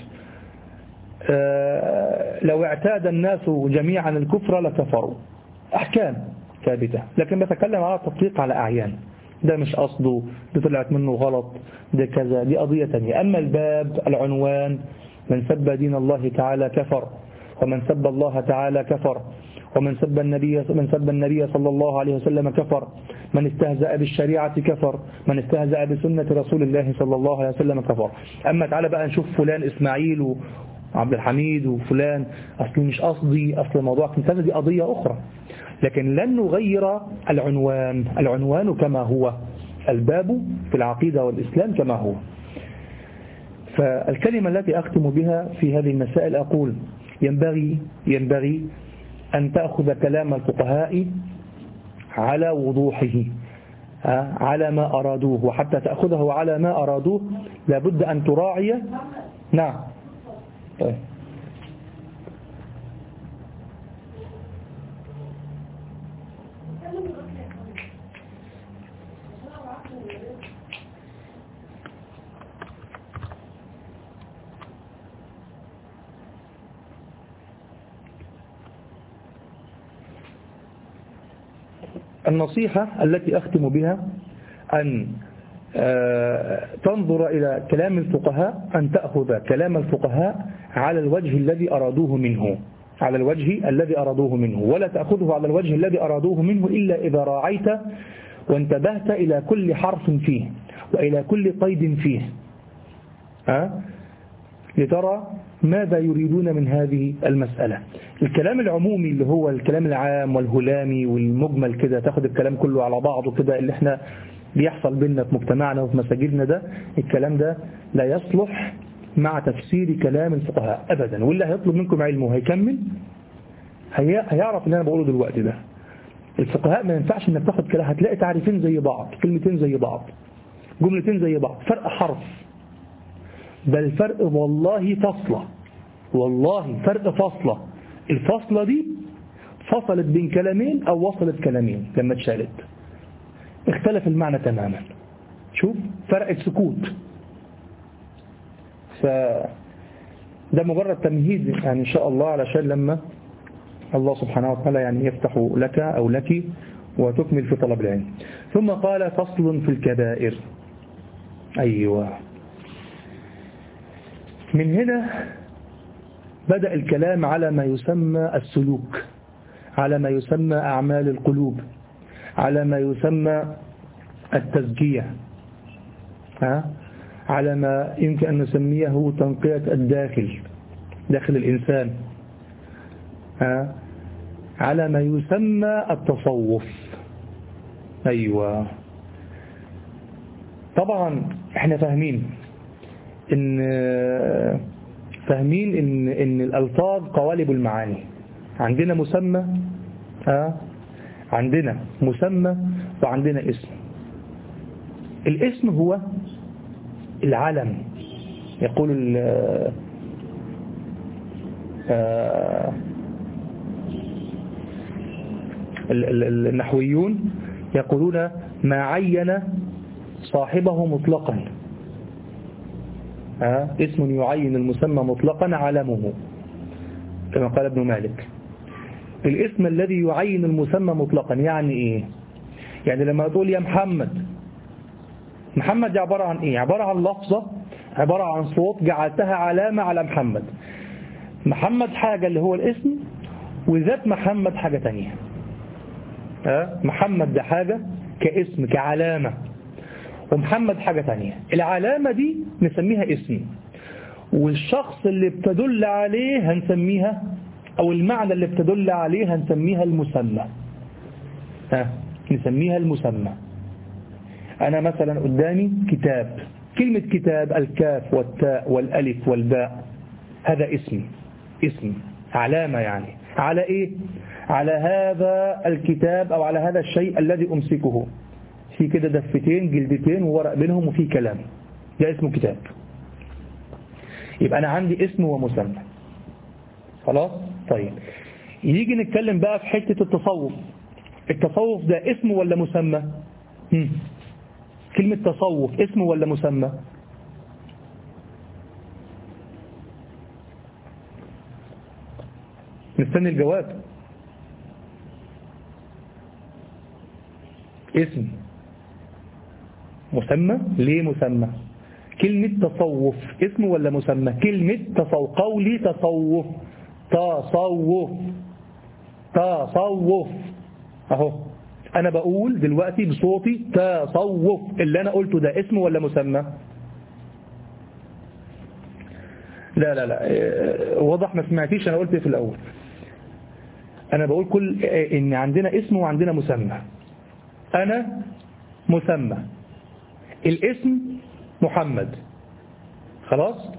لو اعتاد الناس جميعا الكفر لكفروا، أحكام ثابتة، لكن بتكلم على التطبيق على أعيان، ده مش قصده، دي طلعت منه غلط، ده كذا، دي قضية تانية. أما الباب العنوان من سب دين الله تعالى كفر، ومن سب الله تعالى كفر، ومن سب النبي من سب النبي صلى الله عليه وسلم كفر، من استهزأ بالشريعة كفر، من استهزأ بسنة رسول الله صلى الله عليه وسلم كفر. أما تعالى بقى نشوف فلان إسماعيل وعبد الحميد وفلان، أصل مش قصدي، أصل الموضوع كذا، دي قضية أخرى، لكن لن نغير العنوان، العنوان كما هو، الباب في العقيدة والإسلام كما هو. فالكلمة التي أختم بها في هذه المسائل أقول ينبغي ينبغي أن تأخذ كلام الفقهاء على وضوحه، على ما أرادوه، وحتى تأخذه على ما أرادوه لابد أن تراعي. نعم طيب. النصيحة التي أختم بها أن تنظر إلى كلام الفقهاء، أن تأخذ كلام الفقهاء على الوجه الذي أرادوه منه، على الوجه الذي أرادوه منه، ولا تأخذه على الوجه الذي أرادوه منه إلا إذا راعيت وانتبهت إلى كل حرف فيه وإلى كل قيد فيه، أه؟ لترى ماذا يريدون من هذه المسألة. الكلام العمومي اللي هو الكلام العام والهلامي والمجمل كده، تاخد الكلام كله على بعضه كده، اللي احنا بيحصل بينا في مجتمعنا وفي مساجدنا، ده الكلام ده لا يصلح مع تفسير كلام الفقهاء أبدا. واللي هيطلب منكم علمه هيكمل هي هيعرف اللي أنا بقوله دلوقتي ده. الفقهاء ما ينفعش انك تاخد كلام، هتلاقي تعريفين زي بعض، كلمتين زي بعض، جملتين زي بعض، فرق حرف، بل فرق والله فصلة، والله فرق فصلة. الفصلة دي فصلت بين كلامين أو وصلت كلامين، لما اتشالت اختلف المعنى تماما. شوف فرقت سكوت. فده مجرد تمهيد يعني إن شاء الله، علشان لما الله سبحانه وتعالى يعني يفتح لك أو لك وتكمل في طلب العلم. ثم قال فصل في الكبائر. أيوة، من هنا بدأ الكلام على ما يسمى السلوك، على ما يسمى أعمال القلوب، على ما يسمى التزكية، على ما يمكن أن نسميه تنقية الداخل، داخل الإنسان، على ما يسمى التصوف. أيوة، طبعا احنا فاهمين ان فاهمين ان ان الالفاظ قوالب المعاني. عندنا مسمى، اه عندنا مسمى وعندنا اسم. الاسم هو العلم، يقول آه النحويون يقولون ما عين صاحبه مطلقا، آه اسم يعين المسمى مطلقا علمه، كما قال ابن مالك. الاسم الذي يعين المسمى مطلقا يعني ايه؟ يعني لما تقول يا محمد، محمد دي عبارة عن ايه؟ عبارة عن لفظة، عبارة عن صوت جعلتها علامة على محمد. محمد حاجة اللي هو الاسم، وذات محمد حاجة تانية. آه محمد ده حاجة كاسم كعلامة، ومحمد حاجة تانية. العلامة دي نسميها اسم، والشخص اللي بتدل عليه هنسميها، أو المعنى اللي بتدل عليه هنسميها المسمى. ها نسميها المسمى. أنا مثلا قدامي كتاب، كلمة كتاب الكاف والتاء والألف والباء، هذا اسم، اسم علامة. يعني على إيه؟ على هذا الكتاب أو على هذا الشيء الذي أمسكه، في كده دفتين جلدتين وورق بينهم وفي كلام، ده اسمه كتاب. يبقى أنا عندي اسم ومسمى. خلاص؟ طيب يجي نتكلم بقى في حتة التصوف. التصوف ده اسم ولا مسمى؟ هم. كلمة تصوف اسم ولا مسمى؟ نستني الجواب. اسم. مسمى. ليه مسمى؟ كلمة تصوف اسم ولا مسمى؟ كلمة تصوف، قولي تصوف، تصوف تصوف اهو، انا بقول دلوقتي بصوتي تصوف، اللي انا قلته ده اسم ولا مسمى؟ لا لا لا واضح ما سمعتيش انا قلت ايه في الاول. انا بقول كل ان عندنا اسم وعندنا مسمى. انا مسمى، الاسم محمد، خلاص،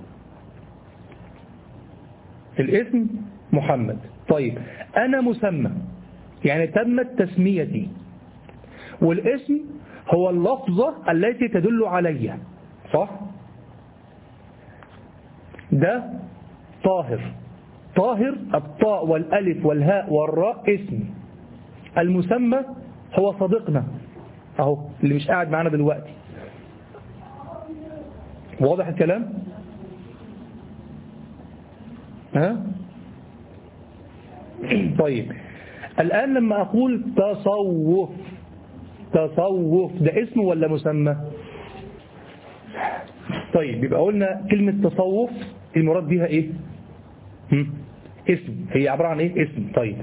الاسم محمد. طيب أنا مسمى يعني تمت تسميتي، والاسم هو اللفظة التي تدل علي، صح؟ ده طاهر. طاهر الطاء والألف والهاء والراء اسم. المسمى هو صديقنا اهو اللي مش قاعد معانا دلوقتي. واضح الكلام؟ ها؟ طيب الآن لما أقول تصوف، تصوف ده اسم ولا مسمى؟ طيب يبقى قلنا كلمة تصوف المراد بها ايه؟ هم؟ اسم. هي عبارة عن ايه؟ اسم. طيب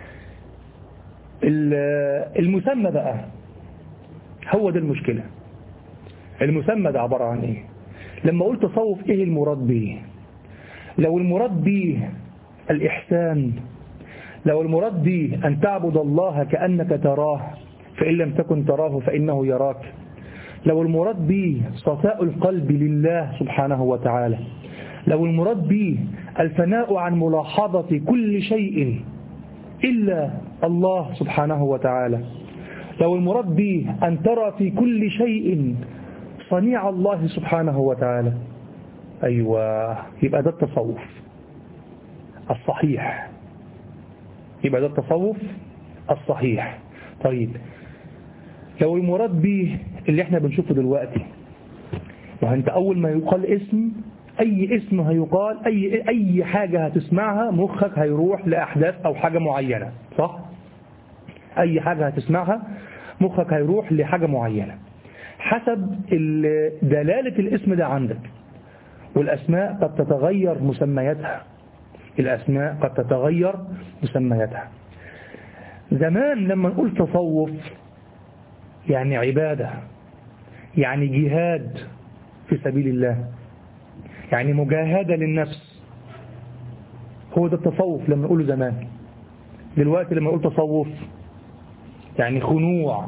المسمى بقى هو ده المشكلة. المسمى ده عبارة عن ايه؟ لما قلت تصوف ايه المراد به؟ لو المراد به الإحسان، لو المراد به أن تعبد الله كأنك تراه فإن لم تكن تراه فإنه يراك، لو المراد به صفاء القلب لله سبحانه وتعالى، لو المراد به الفناء عن ملاحظة كل شيء إلا الله سبحانه وتعالى، لو المراد به أن ترى في كل شيء صنيع الله سبحانه وتعالى، أيوة يبقى ده التصوف الصحيح، يبقى ده التصوف الصحيح. طيب لو المراد به اللي احنا بنشوفه دلوقتي، وانت أول ما يقال اسم، أي اسم هيقال، أي, أي حاجة هتسمعها مخك هيروح لأحداث أو حاجة معينة، صح؟ أي حاجة هتسمعها مخك هيروح لحاجة معينة حسب دلالة الاسم ده عندك. والأسماء قد تتغير مسمياتها، الأسماء قد تتغير مسمياتها. زمان لما نقول تصوف يعني عبادة، يعني جهاد في سبيل الله، يعني مجاهدة للنفس، هو ده التصوف لما نقوله زمان. دلوقتي لما نقول تصوف يعني خنوع،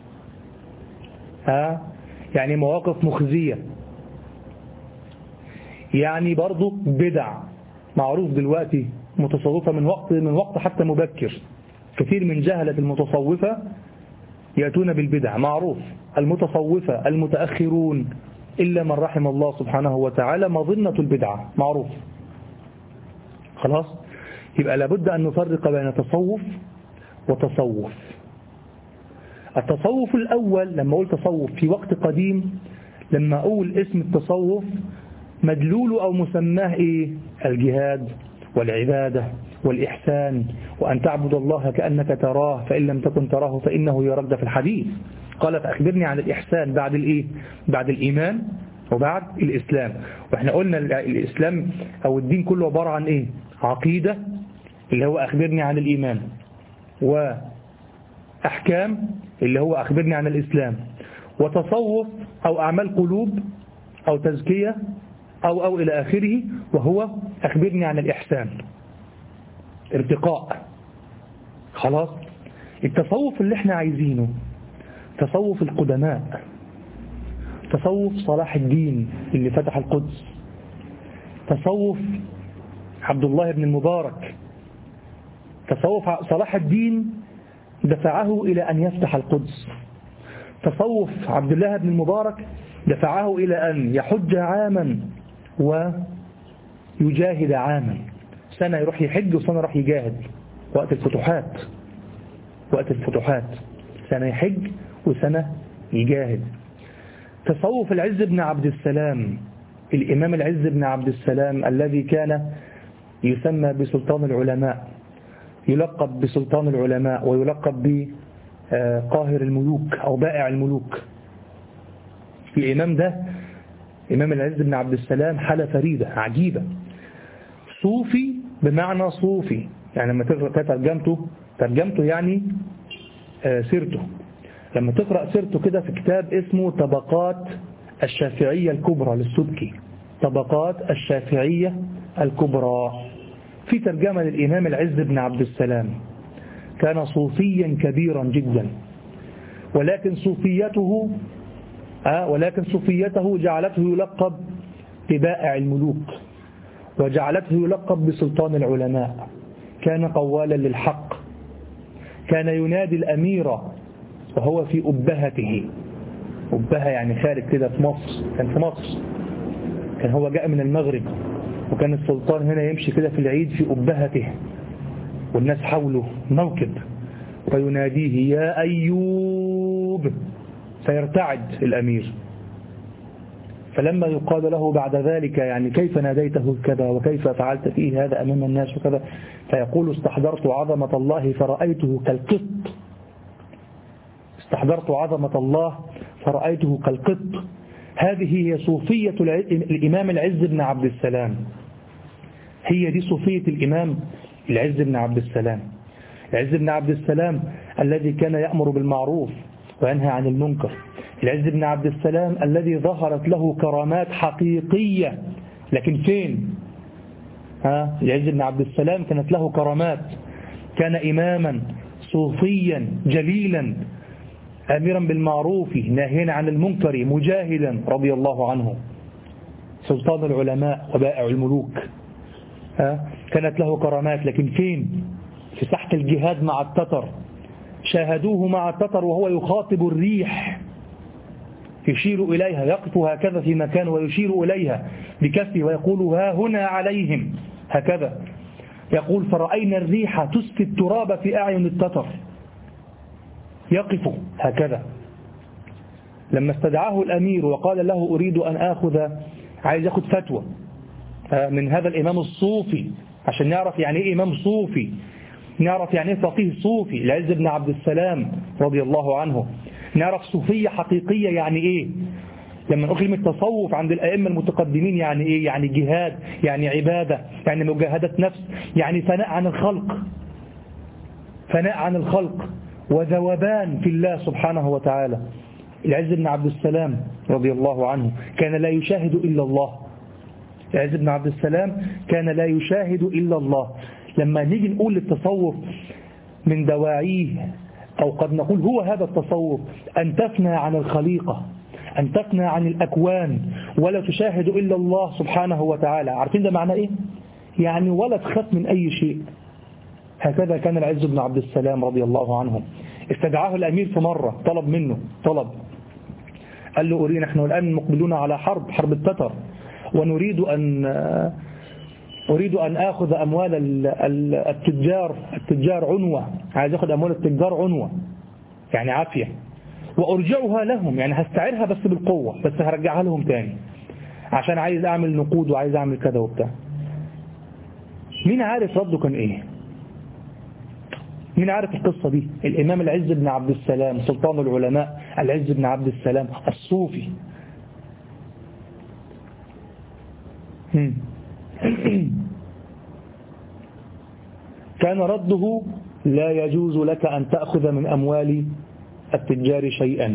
ها، يعني مواقف مخزية، يعني برضو بدع. معروف دلوقتي متصوفة من وقت من وقت حتى مبكر، كثير من جهلة المتصوفة يأتون بالبدع. معروف المتصوفة المتأخرون إلا من رحم الله سبحانه وتعالى مظنة البدعة، معروف. خلاص، يبقى لابد أن نفرق بين تصوف وتصوف. التصوف الأول لما أقول تصوف في وقت قديم، لما أقول اسم التصوف مدلوله أو مسماه إيه؟ الجهاد والعبادة والإحسان، وأن تعبد الله كأنك تراه فإن لم تكن تراه فإنه يراك، ده في الحديث. قال فأخبرني عن الإحسان بعد الإيه؟ بعد الإيمان وبعد الإسلام. وإحنا قلنا الإسلام أو الدين كله عبارة عن إيه؟ عقيدة اللي هو أخبرني عن الإيمان، وأحكام اللي هو أخبرني عن الإسلام، وتصوف أو أعمال قلوب أو تزكية أو أو إلى آخره، وهو أخبرني عن الإحسان، ارتقاء. خلاص، التصوف اللي احنا عايزينه تصوف القدماء، تصوف صلاح الدين اللي فتح القدس، تصوف عبد الله بن المبارك. تصوف صلاح الدين دفعه إلى أن يفتح القدس، تصوف عبد الله بن المبارك دفعه إلى أن يحج عاما ويجاهد عاما، سنة يروح يحج وسنة يروح يجاهد وقت الفتوحات، وقت الفتوحات سنة يحج وسنة يجاهد. تصوف العز بن عبد السلام، الإمام العز بن عبد السلام الذي كان يسمى بسلطان العلماء، يلقب بسلطان العلماء ويلقب بقاهر الملوك أو بائع الملوك. الإمام ده إمام العز بن عبد السلام حالة فريدة عجيبة، صوفي بمعنى صوفي، يعني لما تقرأ ترجمته ترجمته يعني سيرته، لما تقرأ سيرته كده في كتاب اسمه طبقات الشافعية الكبرى للسبكي، طبقات الشافعية الكبرى، في ترجمة للإمام العز بن عبد السلام. كان صوفيا كبيرا جدا، ولكن صوفيته آه ولكن صوفيته جعلته يلقب ببائع الملوك، وجعلته يلقب بسلطان العلماء. كان قوالا للحق، كان ينادي الأمير وهو في أبهته، أبهة يعني خارج كده في مصر، كان في مصر، كان هو جاء من المغرب، وكان السلطان هنا يمشي كده في العيد في أبهته والناس حوله موكب، ويناديه يا أيوب، فيرتعد الأمير. فلما يقال له بعد ذلك يعني كيف ناديته كذا وكيف فعلت فيه هذا أمام الناس وكذا، فيقول استحضرت عظمة الله فرأيته كالقط، استحضرت عظمة الله فرأيته كالقط. هذه هي صوفية الإمام العز بن عبد السلام، هي دي صوفية الإمام العز بن عبد السلام. العز بن عبد السلام الذي كان يأمر بالمعروف وينهى عن المنكر، العز بن عبد السلام الذي ظهرت له كرامات حقيقية، لكن فين؟ ها؟ العز بن عبد السلام كانت له كرامات، كان إماما صوفيا جليلا آمرا بالمعروف ناهيا عن المنكر مجاهدا رضي الله عنه، سلطان العلماء وبائع الملوك. ها؟ كانت له كرامات، لكن فين؟ في ساحة الجهاد مع التتر، شاهدوه مع التتر وهو يخاطب الريح، يشير إليها، يقف هكذا في مكان ويشير إليها بكفه ويقول ها هنا عليهم هكذا، يقول فرأينا الريح تسقي التراب في أعين التتر، يقف هكذا. لما استدعاه الأمير وقال له أريد أن أخذ، عايز يأخذ فتوى من هذا الإمام الصوفي عشان نعرف يعني إيه إمام صوفي، نعرف يعني إيه فقيه صوفي، العز بن عبد السلام رضي الله عنه، نعرف صوفية حقيقية يعني إيه. لما نقول كلمة تصوف عند الأئمة المتقدمين يعني إيه؟ يعني جهاد، يعني عبادة، يعني مجاهدة نفس، يعني فناء عن الخلق، فناء عن الخلق وذوبان في الله سبحانه وتعالى. العز بن عبد السلام رضي الله عنه كان لا يشاهد إلا الله، العز بن عبد السلام كان لا يشاهد إلا الله. لما نيجي نقول للتصوف من دواعيه، أو قد نقول هو هذا التصوف، أن تفنى عن الخليقة، أن تفنى عن الأكوان ولا تشاهد إلا الله سبحانه وتعالى. عارفين ده معنى إيه؟ يعني ولا تخاف من أي شيء. هكذا كان العز بن عبد السلام رضي الله عنه. استدعاه الأمير في مرة، طلب منه طلب، قال له أريد، نحن الآن مقبلون على حرب حرب التتر، ونريد أن أريد أن آخذ أموال التجار التجار عنوة، عايز أخذ أموال التجار عنوة يعني عافية، وأرجعها لهم، يعني هستعيرها بس بالقوة، بس هرجعها لهم تاني عشان عايز أعمل نقود وعايز أعمل كذا وبتاع. مين عارف رده كان إيه؟ مين عارف القصة دي؟ الإمام العز بن عبد السلام سلطان العلماء، العز بن عبد السلام الصوفي. كان رده لا يجوز لك أن تأخذ من أموال التجار شيئا،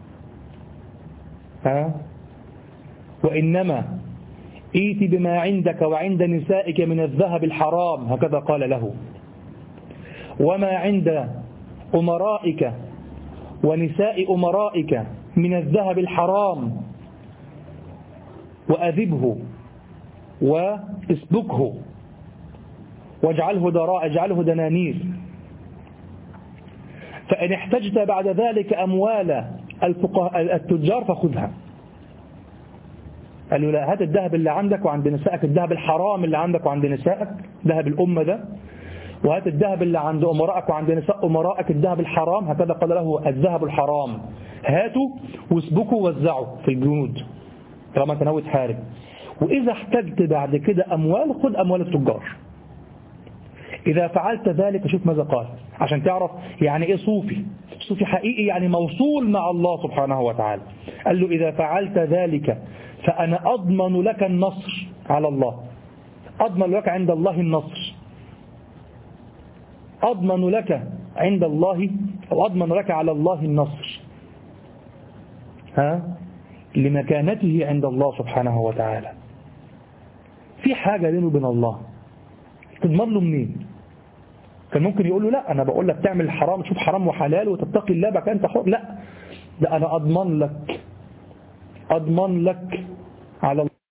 ها؟ وإنما ائت بما عندك وعند نسائك من الذهب الحرام، هكذا قال له، وما عند أمرائك ونساء أمرائك من الذهب الحرام وأذبه واسبكه واجعله دراء، اجعله دنانير، فإن احتجت بعد ذلك أموال التجار فخذها. قال له لا، هات الذهب اللي عندك وعند نسائك، الذهب الحرام اللي عندك وعند نسائك، ذهب الأمة ده، وهات الذهب اللي عند أمرائك وعند نساء أمرائك الذهب الحرام، هكذا قال له الذهب الحرام. هاتوا واسبكوا ووزعوا في الجنود طالما انت ناوي تحارب، وإذا احتجت بعد كده أموال خد أموال التجار. إذا فعلت ذلك شوف ماذا قال عشان تعرف يعني إيه صوفي. صوفي حقيقي يعني موصول مع الله سبحانه وتعالى. قال له إذا فعلت ذلك فأنا أضمن لك النصر على الله، أضمن لك عند الله النصر، أضمن لك عند الله أو أضمن لك على الله النصر، ها لمكانته عند الله سبحانه وتعالى. في حاجة بينه وبين الله تضمن له منين؟ كان ممكن يقول له لا أنا بقول لك تعمل الحرام تشوف حرام وحلال وتتقي الله بقى أنت حر. لا، ده أنا أضمن لك أضمن لك على الله،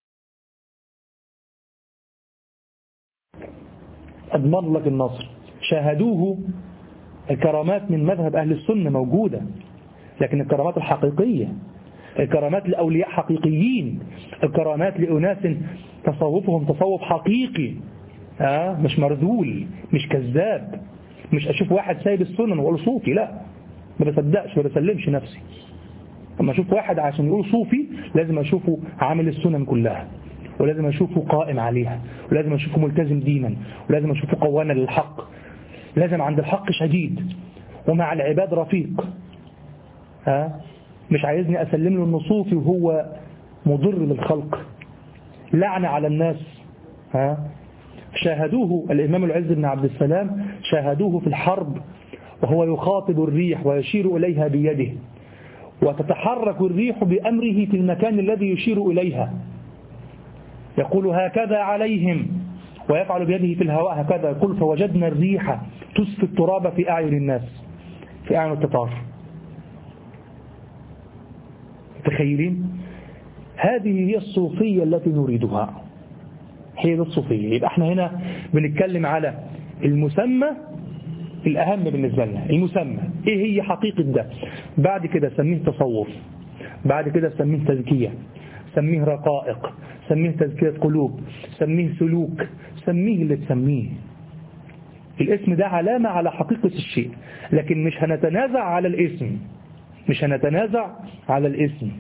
أضمن لك النصر. شاهدوه الكرامات من مذهب أهل السنة موجودة، لكن الكرامات الحقيقية، الكرامات لأولياء حقيقيين، الكرامات لأناس تصوفهم تصوف حقيقي، آه مش مرذول، مش كذاب، مش أشوف واحد سايب السنن وأقول صوفي، لا ما بصدقش ما بسلمش نفسي. أما أشوف واحد عشان يقول صوفي لازم أشوفه عامل السنن كلها، ولازم أشوفه قائم عليها، ولازم أشوفه ملتزم دينا، ولازم أشوفه قوانا للحق، لازم عند الحق شديد ومع العباد رفيق. ها مش عايزني أسلم له إنه صوفي وهو مضر للخلق، لعنة على الناس. ها شاهدوه الإمام العز بن عبد السلام، شاهدوه في الحرب وهو يخاطب الريح ويشير إليها بيده، وتتحرك الريح بأمره في المكان الذي يشير إليها، يقول هكذا عليهم ويفعل بيده في الهواء هكذا، يقول فوجدنا الريح تسفي التراب في أعين الناس، في أعين التتار. تخيلين؟ هذه هي الصوفية التي نريدها، هي دي الصوفية. يبقى احنا هنا بنتكلم على المسمى الأهم بالنسبة لنا، المسمى ايه هي حقيقة ده. بعد كده سميه تصوف، بعد كده سميه تزكية، سميه رقائق، سميه تزكية قلوب، سميه سلوك، سميه اللي تسميه. الاسم ده علامة على حقيقة الشيء، لكن مش هنتنازع على الاسم، مش هنتنازع على الاسم.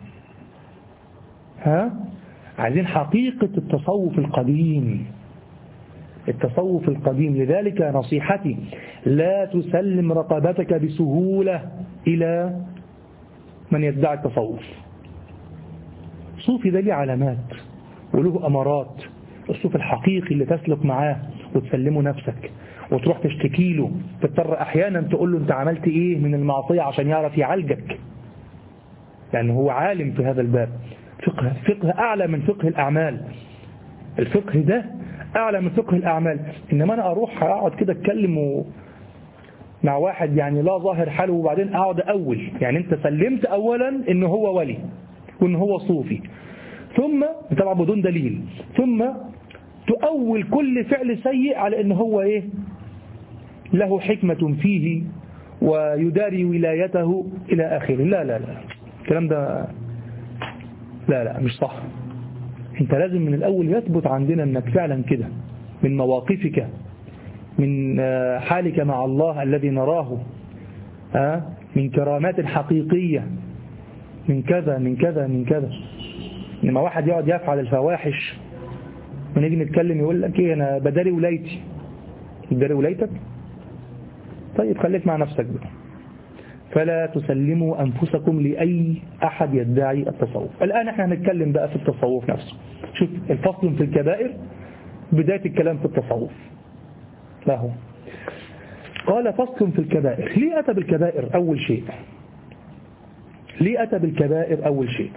ها عايزين حقيقة التصوف القديم، التصوف القديم. لذلك نصيحتي لا تسلم رقبتك بسهولة إلى من يدعي التصوف. صوفي ده ليه علامات وله أمارات. الصوف الحقيقي اللي تسلك معاه وتسلمه نفسك وتروح تشتكي له، تضطر أحيانا تقول له أنت عملت إيه من المعصية عشان يعرف يعالجك، لأنه هو عالم في هذا الباب. فقه, فقه أعلى من فقه الأعمال، الفقه ده أعلى من فقه الأعمال. إنما أنا أروح أقعد كده أتكلم مع واحد يعني لا ظاهر حاله وبعدين أقعد أول، يعني أنت سلمت أولا إنه هو ولي وإنه هو صوفي، ثم طبعا بدون دليل، ثم تؤول كل فعل سيء على إنه هو إيه له حكمة فيه ويداري ولايته إلى آخره. لا لا لا الكلام ده لا لا مش صح. انت لازم من الأول يثبت عندنا أنك فعلا كده، من مواقفك، من حالك مع الله الذي نراه، من كرامات حقيقية، من كذا من كذا من كذا. لما واحد يقعد يفعل الفواحش ونيجي نتكلم يقول لك ايه انا بداري ولايتي. بداري ولايتك؟ طيب خليك مع نفسك بقى. فلا تسلموا أنفسكم لأي أحد يدعي التصوف. الآن احنا هنتكلم بقى في التصوف نفسه. شوف الفصل في الكبائر، بداية الكلام في التصوف. لا هو قال فصل في الكبائر. ليه أتى بالكبائر أول شيء؟ ليه أتى بالكبائر أول شيء؟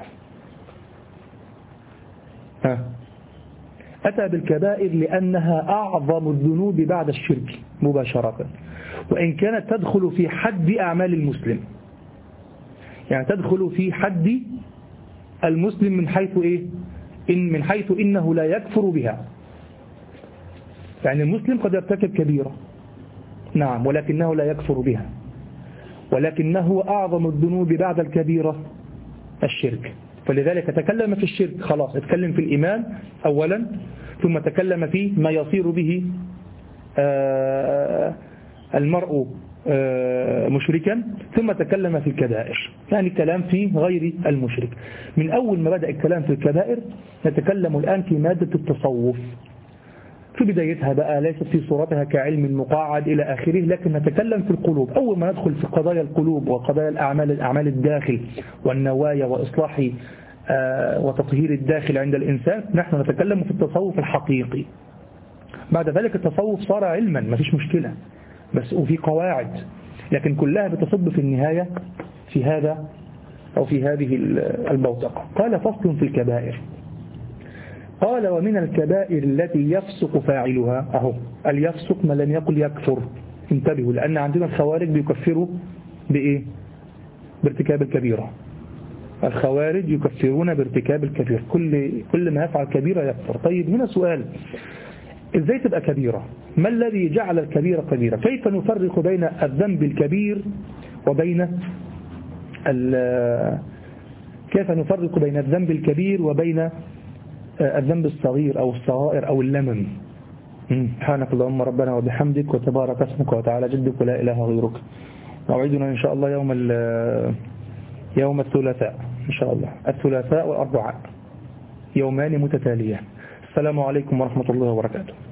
ها أتى بالكبائر لأنها أعظم الذنوب بعد الشرك مباشرة، وإن كانت تدخل في حد أعمال المسلم، يعني تدخل في حد المسلم من حيث إيه؟ إن من حيث إنه لا يكفر بها. يعني المسلم قد يرتكب كبيرة نعم، ولكنه لا يكفر بها، ولكنه أعظم الذنوب بعد الكبيرة الشرك. فلذلك تكلم في الشرك خلاص، اتكلم في الإيمان أولا، ثم تكلم في ما يصير به المرء مشركا ثم تكلم في الكبائر، يعني كلام في غير المشرك. من أول ما بدأ الكلام في الكبائر نتكلم الآن في مادة التصوف في بدايتها بقى، ليست في صورتها كعلم مقاعد إلى آخره، لكن نتكلم في القلوب. أول ما ندخل في قضايا القلوب وقضايا الأعمال الأعمال الداخل والنوايا وإصلاح وتطهير الداخل عند الإنسان، نحن نتكلم في التصوف الحقيقي. بعد ذلك التصوف صار علما، ما فيش مشكلة، بس وفي قواعد، لكن كلها بتصب في النهاية في هذا أو في هذه البوتقة. قال فصل في الكبائر. قال ومن الكبائر التي يفسق فاعلها، أهو اليفسق ما لم يقل يكفر، انتبهوا، لأن عندنا الخوارج بيكفروا بإيه؟ بارتكاب الكبيرة. الخوارج يكفرون بارتكاب الكبير، كل كل ما يفعل كبيرة يكفر. طيب هنا سؤال، ازاي تبقى كبيرة؟ ما الذي جعل الكبيرة كبيرة؟ كيف نفرق بين الذنب الكبير وبين كيف نفرق بين الذنب الكبير وبين الذنب الصغير أو الصغائر أو اللمم؟ سبحانك اللهم ربنا وبحمدك وتبارك اسمك وتعالى جدك ولا إله غيرك. موعدنا إن شاء الله يوم يوم الثلاثاء إن شاء الله، الثلاثاء والأربعاء، يومان متتاليان. السلام عليكم ورحمة الله وبركاته.